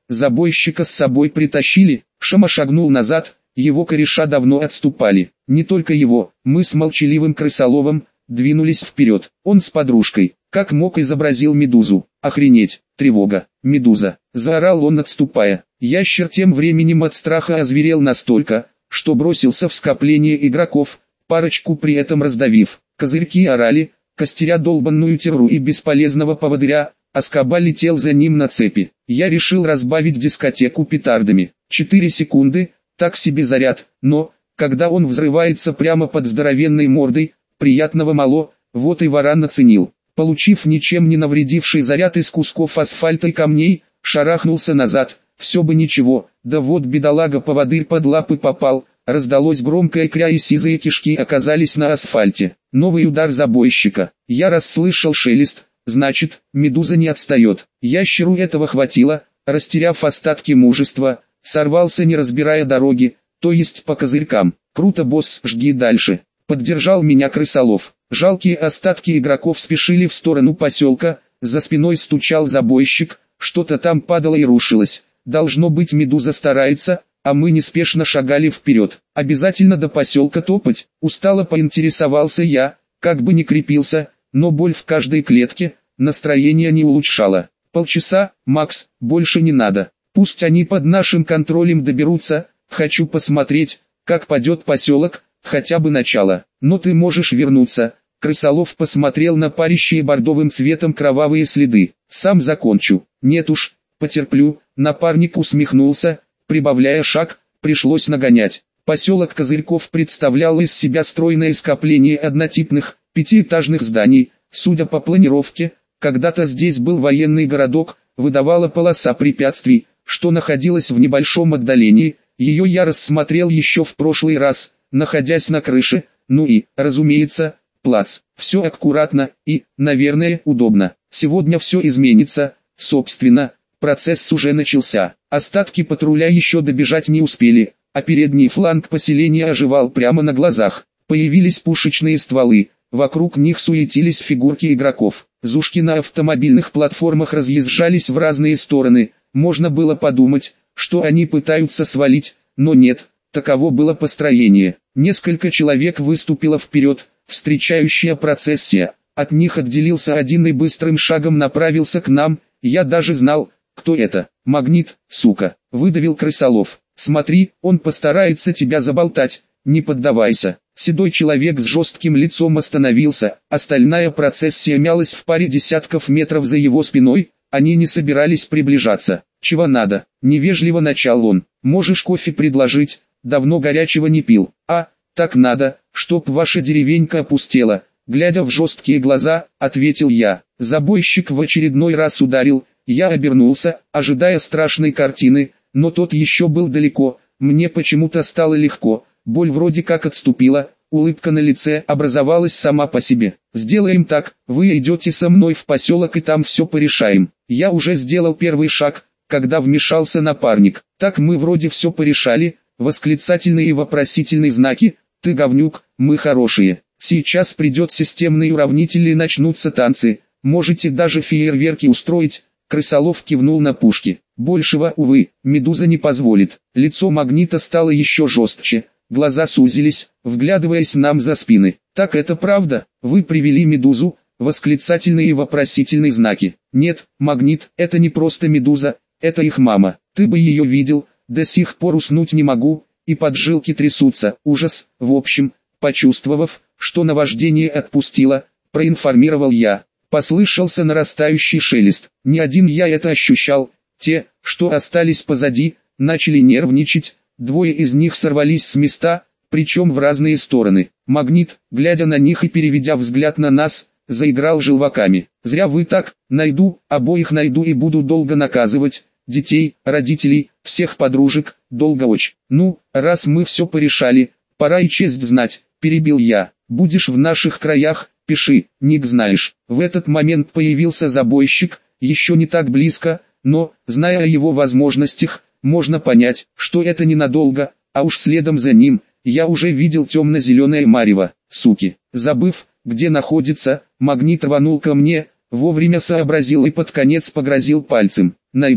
забойщика с собой притащили. Шама шагнул назад, его кореша давно отступали. Не только его, мы с молчаливым крысоловом двинулись вперед. Он с подружкой, как мог, изобразил медузу. Охренеть, тревога, медуза, заорал он, отступая. Ящер тем временем от страха озверел настолько, что бросился в скопление игроков, парочку при этом раздавив. Козырьки орали, костеря долбанную терру и бесполезного поводыря, а Скоба летел за ним на цепи. Я решил разбавить дискотеку петардами. 4 секунды, так себе заряд, но, когда он взрывается прямо под здоровенной мордой, приятного мало, вот и варан оценил. Получив ничем не навредивший заряд из кусков асфальта и камней, шарахнулся назад, все бы ничего, да вот бедолага-поводырь под лапы попал, раздалось громкое кря и сизые кишки оказались на асфальте. Новый удар забойщика, я расслышал шелест, значит, медуза не отстает. Ящеру этого хватило, растеряв остатки мужества, сорвался не разбирая дороги, то есть по козырькам. Круто, босс, жги дальше. Поддержал меня крысолов. Жалкие остатки игроков спешили в сторону поселка, за спиной стучал забойщик, что-то там падало и рушилось. Должно быть, медуза старается, а мы неспешно шагали вперед. Обязательно до поселка топать? Устало поинтересовался я, как бы ни крепился, но боль в каждой клетке, настроение не улучшало. Полчаса, Макс, больше не надо. Пусть они под нашим контролем доберутся, хочу посмотреть, как падет поселок, хотя бы начало. Но ты можешь вернуться. Крысолов посмотрел на парящие бордовым цветом кровавые следы. Сам закончу. Нет уж, потерплю. Напарник усмехнулся, прибавляя шаг, пришлось нагонять. Поселок Козырьков представлял из себя стройное скопление однотипных, пятиэтажных зданий. Судя по планировке, когда-то здесь был военный городок, выдавала полоса препятствий, что находилась в небольшом отдалении. Ее я рассмотрел еще в прошлый раз, находясь на крыше, ну и, разумеется, плац. Все аккуратно и, наверное, удобно. Сегодня все изменится, собственно, процесс уже начался. Остатки патруля еще добежать не успели, а передний фланг поселения оживал прямо на глазах. Появились пушечные стволы, вокруг них суетились фигурки игроков. Зушки на автомобильных платформах разъезжались в разные стороны, можно было подумать, что они пытаются свалить, но нет, таково было построение. Несколько человек выступило вперед, встречающая процессия, от них отделился один и быстрым шагом направился к нам, я даже знал, кто это. Магнит, сука, выдавил крысолов. Смотри, он постарается тебя заболтать, не поддавайся. Седой человек с жестким лицом остановился, остальная процессия мялась в паре десятков метров за его спиной, они не собирались приближаться. Чего надо? Невежливо начал он. Можешь кофе предложить, давно горячего не пил. А, так надо, чтоб ваша деревенька опустела. Глядя в жесткие глаза, ответил я. Забойщик в очередной раз ударил, я обернулся, ожидая страшной картины, но тот еще был далеко, мне почему-то стало легко, боль вроде как отступила, улыбка на лице образовалась сама по себе. Сделаем так, вы идете со мной в поселок и там все порешаем. Я уже сделал первый шаг, когда вмешался напарник. Так мы вроде все порешали, восклицательные и вопросительные знаки, ты говнюк, мы хорошие. Сейчас придет системный уравнитель и начнутся танцы, можете даже фейерверки устроить. Крысолов кивнул на пушки. Большего, увы, медуза не позволит. Лицо Магнита стало еще жестче, глаза сузились, вглядываясь нам за спины. Так это правда, вы привели медузу? Восклицательные и вопросительные знаки. Нет, Магнит, это не просто медуза, это их мама. Ты бы ее видел, до сих пор уснуть не могу, и поджилки трясутся. Ужас. В общем, почувствовав, что наваждение отпустило, проинформировал я. Послышался нарастающий шелест. Не один я это ощущал. Те, что остались позади, начали нервничать. Двое из них сорвались с места, причем в разные стороны. Магнит, глядя на них и переведя взгляд на нас, заиграл желваками. Зря вы так, обоих найду и буду долго наказывать. Детей, родителей, всех подружек, долго очень. Ну, раз мы все порешали, пора и честь знать, перебил я. Будешь в наших краях, пиши, ник знаешь. В этот момент появился забойщик, еще не так близко, но, зная о его возможностях, можно понять, что это ненадолго, а уж следом за ним, я уже видел темно-зеленое марево, суки. Забыв, где находится, Магнит рванул ко мне, вовремя сообразил и под конец погрозил пальцем. Найду.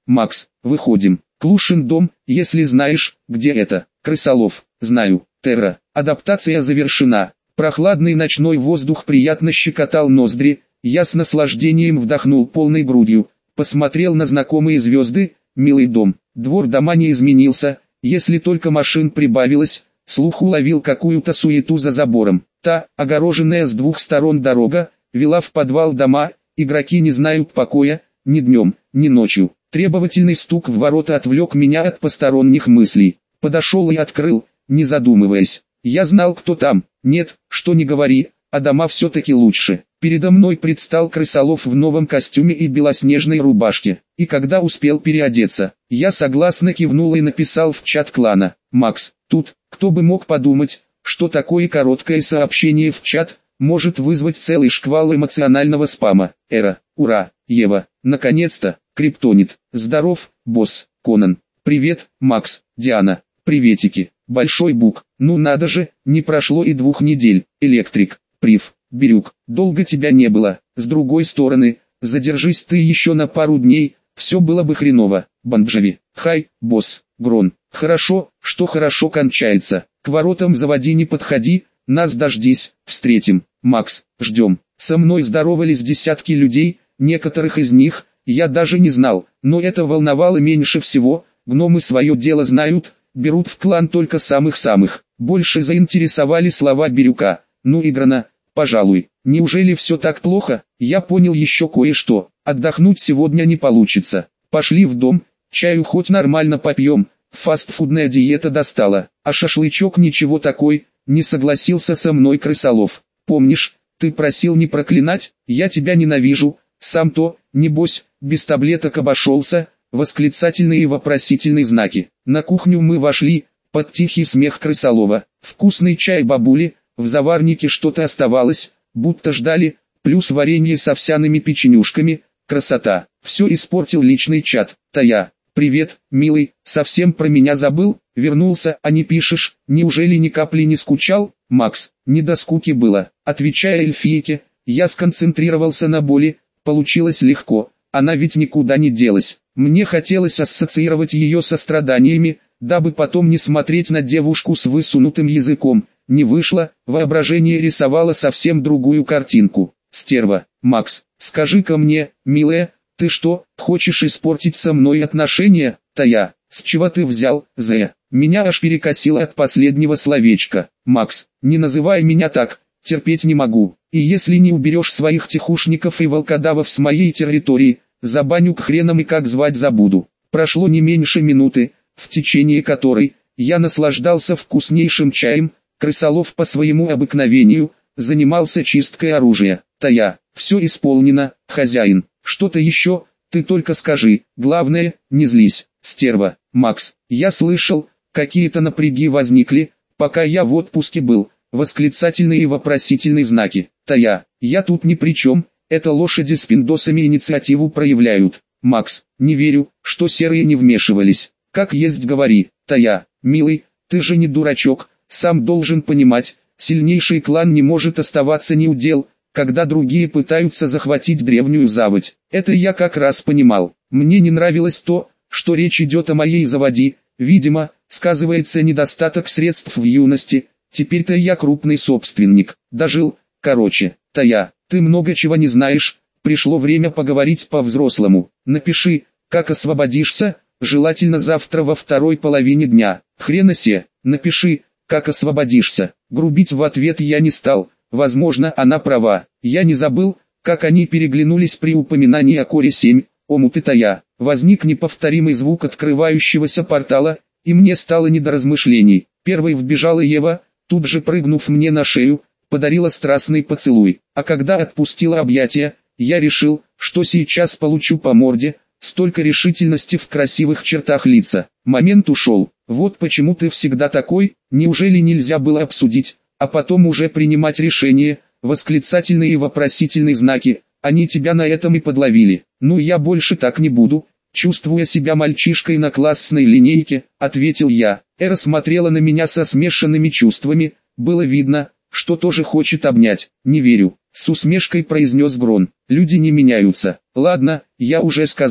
Макс, выходим. Клушин дом, если знаешь, где это. Крысолов, знаю. Терра, адаптация завершена. Прохладный ночной воздух приятно щекотал ноздри, я с наслаждением вдохнул полной грудью, посмотрел на знакомые звезды, милый дом. Двор дома не изменился, если только машин прибавилось, слух уловил какую-то суету за забором. Та, огороженная с двух сторон дорога, вела в подвал дома, игроки не знают покоя, ни днем, ни ночью. Требовательный стук в ворота отвлек меня от посторонних мыслей. Подошел и открыл, не задумываясь. Я знал, кто там. Нет, что не говори, а дома все-таки лучше. Передо мной предстал Крысолов в новом костюме и белоснежной рубашке. И когда успел переодеться, я согласно кивнул и написал в чат клана. Макс, тут, кто бы мог подумать, что такое короткое сообщение в чат может вызвать целый шквал эмоционального спама. Эра, ура, Ева, наконец-то, Криптонит. Здоров, босс, Конан. Привет, Макс, Диана. Приветики. Большой бук. Ну надо же, не прошло и 2 недель. Электрик. Прив. Бирюк. Долго тебя не было. С другой стороны, задержись ты еще на пару дней, все было бы хреново. Банджави. Хай, босс. Грон. Хорошо, что хорошо кончается. К воротам заводи не подходи, нас дождись, встретим. Макс, ждем. Со мной здоровались десятки людей, некоторых из них я даже не знал, но это волновало меньше всего. Гномы свое дело знают, берут в клан только самых-самых. Больше заинтересовали слова Бирюка. Ну и Грона, пожалуй. Неужели все так плохо? Я понял еще кое-что. Отдохнуть сегодня не получится. Пошли в дом, чаю хоть нормально попьем. Фастфудная диета достала, а шашлычок ничего такой, не согласился со мной Крысолов. Помнишь, ты просил не проклинать, я тебя ненавижу, сам то, небось, без таблеток обошелся. Восклицательные и вопросительные знаки. На кухню мы вошли, под тихий смех Крысолова. Вкусный чай бабули, в заварнике что-то оставалось, будто ждали, плюс варенье с овсяными печенюшками, красота. Все испортил личный чат. Тая, привет, милый, совсем про меня забыл, вернулся, а не пишешь, неужели ни капли не скучал? Макс, не до скуки было. Отвечая эльфийке, я сконцентрировался на боли, получилось легко, она ведь никуда не делась. Мне хотелось ассоциировать ее со страданиями, дабы потом не смотреть на девушку с высунутым языком. Не вышло, воображение рисовало совсем другую картинку. Стерва. Макс, скажи-ка мне, милая, ты что, хочешь испортить со мной отношения? Тая, с чего ты взял, Зэ? Меня аж перекосило от последнего словечка. Макс, не называй меня так, терпеть не могу. И если не уберешь своих тихушников и волкодавов с моей территории, забаню к хренам и как звать забуду. Прошло не меньше минуты, в течение которой я наслаждался вкуснейшим чаем. Крысолов по своему обыкновению занимался чисткой оружия. Тая, все исполнено, хозяин. Что-то еще, ты только скажи, главное, не злись, стерва. Макс, я слышал, какие-то напряги возникли, пока я в отпуске был. Восклицательные и вопросительные знаки. Тая, я тут ни при чем. Это лошади с пиндосами инициативу проявляют. Макс, не верю, что серые не вмешивались. Как есть говори. Тая, милый, ты же не дурачок, сам должен понимать, сильнейший клан не может оставаться неудел, когда другие пытаются захватить древнюю заводь. Это я как раз понимал. Мне не нравилось то, что речь идет о моей заводе, видимо, сказывается недостаток средств в юности, теперь-то я крупный собственник, дожил, короче. Тая, ты много чего не знаешь, пришло время поговорить по-взрослому. Напиши, как освободишься, желательно завтра во второй половине дня. Хрена се, напиши, как освободишься. Грубить в ответ я не стал, возможно она права. Я не забыл, как они переглянулись при упоминании о Коре 7, омуты Тая. Возник неповторимый звук открывающегося портала, и мне стало не до размышлений. Первой вбежала Ева, тут же прыгнув мне на шею, подарила страстный поцелуй, а когда отпустила объятия, я решил, что сейчас получу по морде, столько решительности в красивых чертах лица. Момент ушел, вот почему ты всегда такой, неужели нельзя было обсудить, а потом уже принимать решение, восклицательные и вопросительные знаки, они тебя на этом и подловили. Ну я больше так не буду, чувствуя себя мальчишкой на классной линейке, ответил я. Эра смотрела на меня со смешанными чувствами, было видно, что тоже хочет обнять. Не верю, с усмешкой произнес Грон. Люди не меняются. Ладно, я уже сказал.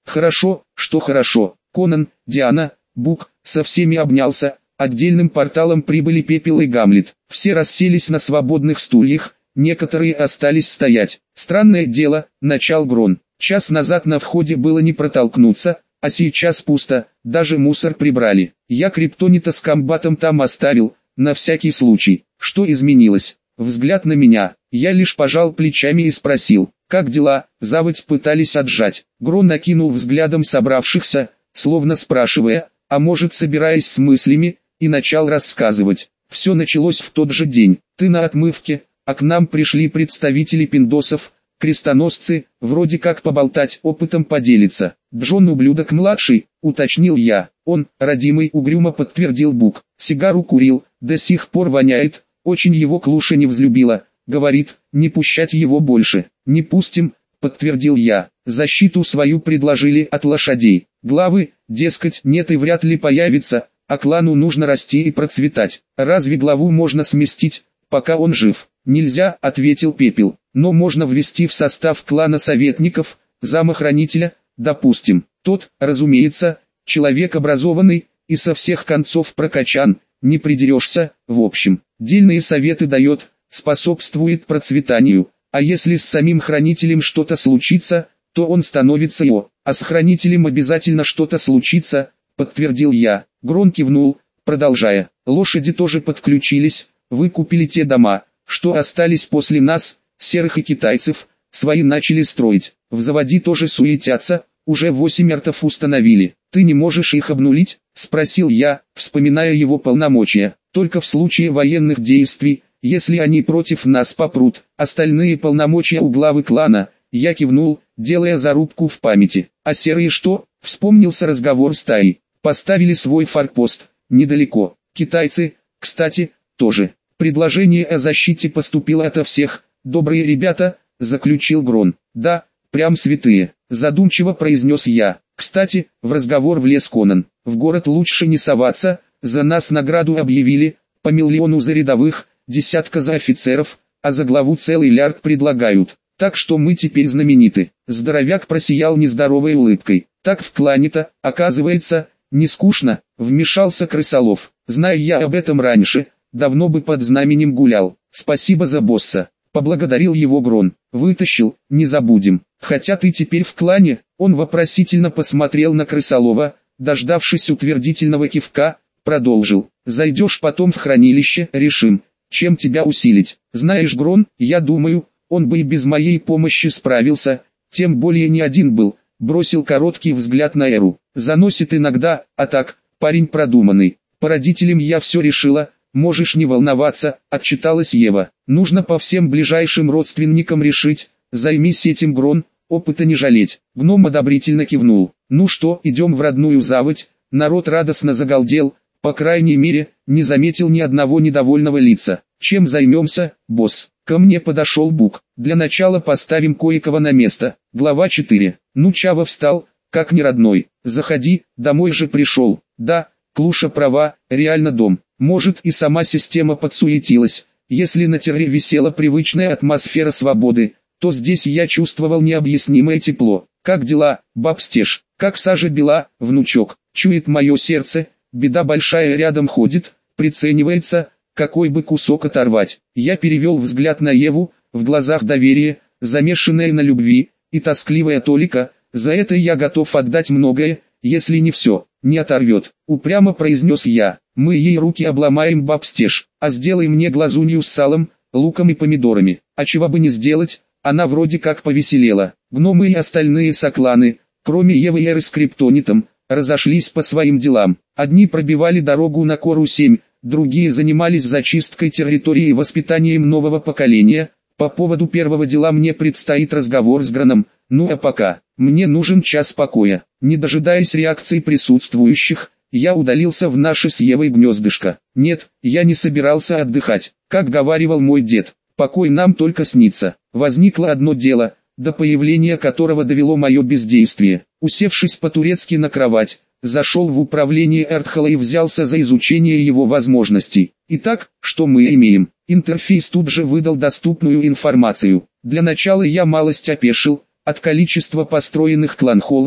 Хорошо, что хорошо. Конан, Диана, Бук, со всеми обнялся. Отдельным порталом прибыли Пепел и Гамлет. Все расселись на свободных стульях, некоторые остались стоять. Странное дело, начал Грон. Час назад на входе было не протолкнуться, а сейчас пусто, даже мусор прибрали. Я криптонита с комбатом там оставил, на всякий случай. Что изменилось? Взгляд на меня. Я лишь пожал плечами и спросил, как дела? Заводь пытались отжать. Грон накинул взглядом собравшихся, словно спрашивая, а может собираясь с мыслями, и начал рассказывать. Все началось в тот же день. Ты на отмывке, а к нам пришли представители пиндосов, крестоносцы, вроде как поболтать, опытом поделиться. Джон ублюдок-младший, уточнил я. Он, родимый, угрюмо подтвердил Бук. Сигару курил, до сих пор воняет, очень его Клуша не взлюбила. Говорит, не пущать его больше. Не пустим, подтвердил я. Защиту свою предложили от лошадей. Главы, дескать, нет и вряд ли появится, а клану нужно расти и процветать. Разве главу можно сместить, пока он жив? Нельзя, ответил Пепел, но можно ввести в состав клана советников, замохранителя, допустим. Тот, разумеется, человек образованный, и со всех концов прокачан, не придерешься, в общем. Дельные советы дает, способствует процветанию, а если с самим хранителем что-то случится, то он становится его, а с хранителем обязательно что-то случится, подтвердил я. Грон кивнул, продолжая. Лошади тоже подключились, выкупили те дома, что остались после нас, серых и китайцев, свои начали строить. В заводе тоже суетятся, уже 8 артов установили. Ты не можешь их обнулить? Спросил я, вспоминая его полномочия. Только в случае военных действий, если они против нас попрут. Остальные полномочия у главы клана. Я кивнул, делая зарубку в памяти. А серые что? Вспомнился разговор стаи. Поставили свой форпост, недалеко. Китайцы, кстати, тоже. Предложение о защите поступило ото всех. Добрые ребята, заключил Грон. Да, прям святые, задумчиво произнес я. Кстати, в разговор влез Конан. В город лучше не соваться, за нас награду объявили, по миллиону за рядовых, десятка за офицеров, а за главу целый лярд предлагают. Так что мы теперь знамениты. Здоровяк просиял нездоровой улыбкой. Так в клане-то, оказывается, не скучно, вмешался Крысолов. Зная я об этом раньше, давно бы под знаменем гулял. Спасибо за босса. Поблагодарил его Грон. Вытащил, не забудем. Хотя ты теперь в клане, он вопросительно посмотрел на Крысолова, дождавшись утвердительного кивка, продолжил. Зайдешь потом в хранилище, решим, чем тебя усилить. Знаешь, Грон, я думаю, он бы и без моей помощи справился, тем более не один был. Бросил короткий взгляд на Эру. Заносит иногда, а так, парень продуманный. По родителям я все решила, можешь не волноваться, отчиталась Ева. Нужно по всем ближайшим родственникам решить, займись этим, Грон, опыта не жалеть. Гном одобрительно кивнул. Ну что, идем в родную заводь? Народ радостно загалдел, по крайней мере, не заметил ни одного недовольного лица. Чем займемся, босс? Ко мне подошел Бук. Для начала поставим кое-кого на место. Глава 4. Ну Чава встал, как не родной. Заходи, домой же пришел. Да, Клуша права, реально дом. Может и сама система подсуетилась. Если на Терре висела привычная атмосфера свободы, то здесь я чувствовал необъяснимое тепло. Как дела, бабстеж? Как сажа бела, внучок? Чует мое сердце, беда большая рядом ходит, приценивается, какой бы кусок оторвать. Я перевел взгляд на Еву, в глазах доверие, замешанное на любви, и тоскливая толика. За это я готов отдать многое, если не все, не оторвет. Упрямо произнес я. Мы ей руки обломаем, бабстеж, а сделай мне глазунью с салом, луком и помидорами. А чего бы не сделать, она вроде как повеселела. Гномы и остальные сокланы, кроме Евы и Эры с криптонитом, разошлись по своим делам. Одни пробивали дорогу на Кору-7, другие занимались зачисткой территории и воспитанием нового поколения. По поводу первого дела мне предстоит разговор с Граном, ну а пока, мне нужен час покоя. Не дожидаясь реакции присутствующих, я удалился в наше с Евой гнездышко. Нет, я не собирался отдыхать. Как говаривал мой дед, покой нам только снится. Возникло одно дело, до появления которого довело мое бездействие. Усевшись по-турецки на кровать, зашел в управление Эртхола и взялся за изучение его возможностей. Итак, что мы имеем? Интерфейс тут же выдал доступную информацию. Для начала я малость опешил, от количества построенных кланхоллов,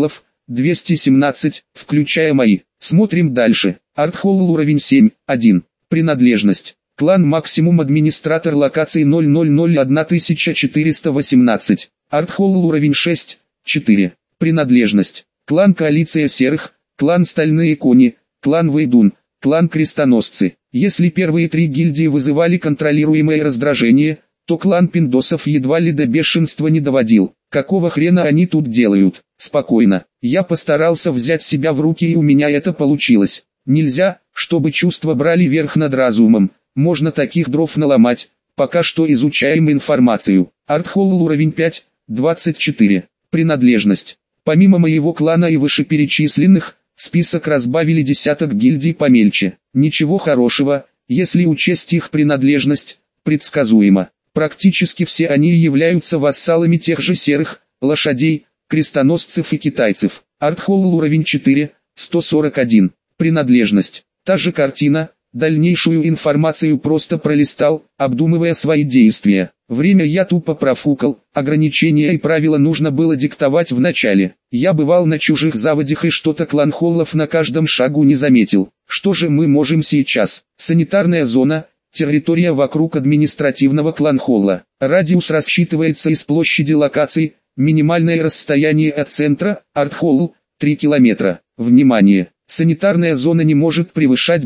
217, включая мои. Смотрим дальше. Артхолл уровень 7, 1. Принадлежность. Клан Максимум администратор локации 00011418. Артхолл уровень 6, 4. Принадлежность. Клан Коалиция Серых, клан Стальные Кони, клан Вейдун, клан Крестоносцы. Если первые три гильдии вызывали контролируемое раздражение, то клан Пиндосов едва ли до бешенства не доводил. Какого хрена они тут делают? Спокойно. Я постарался взять себя в руки, и у меня это получилось. Нельзя, чтобы чувства брали верх над разумом. Можно таких дров наломать. Пока что изучаем информацию. Артхолл уровень 5, 24. Принадлежность. Помимо моего клана и вышеперечисленных, список разбавили десяток гильдий помельче. Ничего хорошего, если учесть их принадлежность, предсказуемо. Практически все они являются вассалами тех же серых, лошадей, крестоносцев и китайцев. Артхолл уровень 4, 141. Принадлежность. Та же картина, дальнейшую информацию просто пролистал, обдумывая свои действия. Время я тупо профукал, ограничения и правила нужно было диктовать в начале. Я бывал на чужих заводях и что-то клан Холлов на каждом шагу не заметил. Что же мы можем сейчас? Санитарная зона, территория вокруг административного клан-холла. Радиус рассчитывается из площади локаций, минимальное расстояние от центра, Артхолл, 3 километра. Внимание! Санитарная зона не может превышать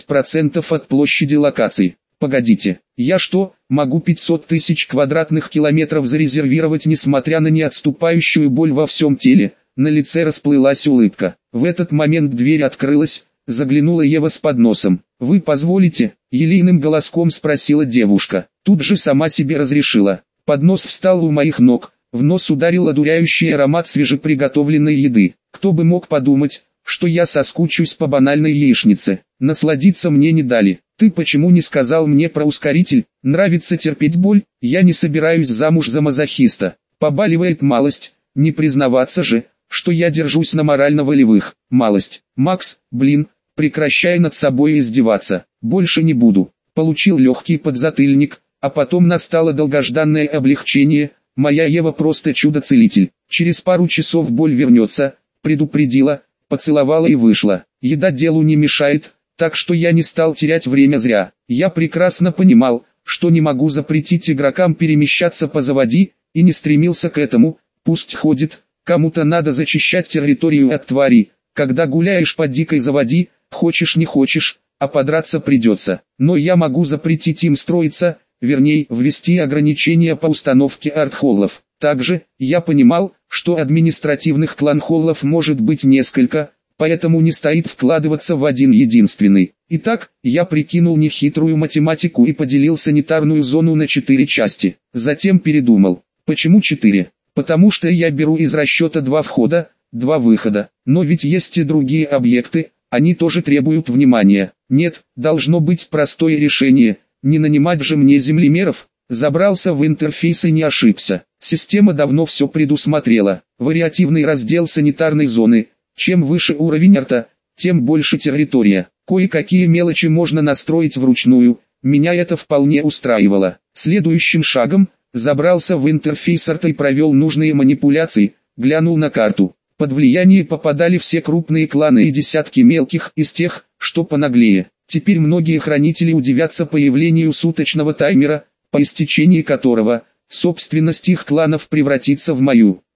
10% от площади локаций. Погодите, я что, могу 500 тысяч квадратных километров зарезервировать, несмотря на неотступающую боль во всем теле? На лице расплылась улыбка. В этот момент дверь открылась, заглянула Ева с подносом. «Вы позволите?» — елейным голоском спросила девушка. Тут же сама себе разрешила. Поднос встал у моих ног, в нос ударил одуряющий аромат свежеприготовленной еды. Кто бы мог подумать, что я соскучусь по банальной яичнице. Насладиться мне не дали. «Ты почему не сказал мне про ускоритель? Нравится терпеть боль? Я не собираюсь замуж за мазохиста». Побаливает малость, не признаваться же, что я держусь на морально-волевых. Малость. Макс, блин, прекращай над собой издеваться. Больше не буду. Получил легкий подзатыльник, а потом настало долгожданное облегчение. Моя Ева просто чудо-целитель. Через пару часов боль вернется, предупредила, поцеловала и вышла. Еда делу не мешает, так что я не стал терять время зря. Я прекрасно понимал, что не могу запретить игрокам перемещаться по заводи, и не стремился к этому. Пусть ходит, кому-то надо зачищать территорию от тварей. Когда гуляешь по дикой заводи, хочешь не хочешь, а подраться придется. Но я могу запретить им строиться, вернее, ввести ограничения по установке артхоллов. Также, я понимал, что административных клан-холлов может быть несколько, поэтому не стоит вкладываться в один единственный. Итак, я прикинул нехитрую математику и поделил санитарную зону на 4 части. Затем передумал. Почему 4? Потому что я беру из расчета 2 входа, 2 выхода. Но ведь есть и другие объекты, они тоже требуют внимания. Нет, должно быть простое решение, не нанимать же мне землемеров. Забрался в интерфейс и не ошибся. Система давно все предусмотрела. Вариативный раздел санитарной зоны. Чем выше уровень арта, тем больше территория. Кое-какие мелочи можно настроить вручную, меня это вполне устраивало. Следующим шагом, забрался в интерфейс арта и провел нужные манипуляции, глянул на карту. Под влияние попадали все крупные кланы и десятки мелких из тех, что понаглее. Теперь многие хранители удивятся появлению суточного таймера, по истечении которого, собственность их кланов превратится в мою.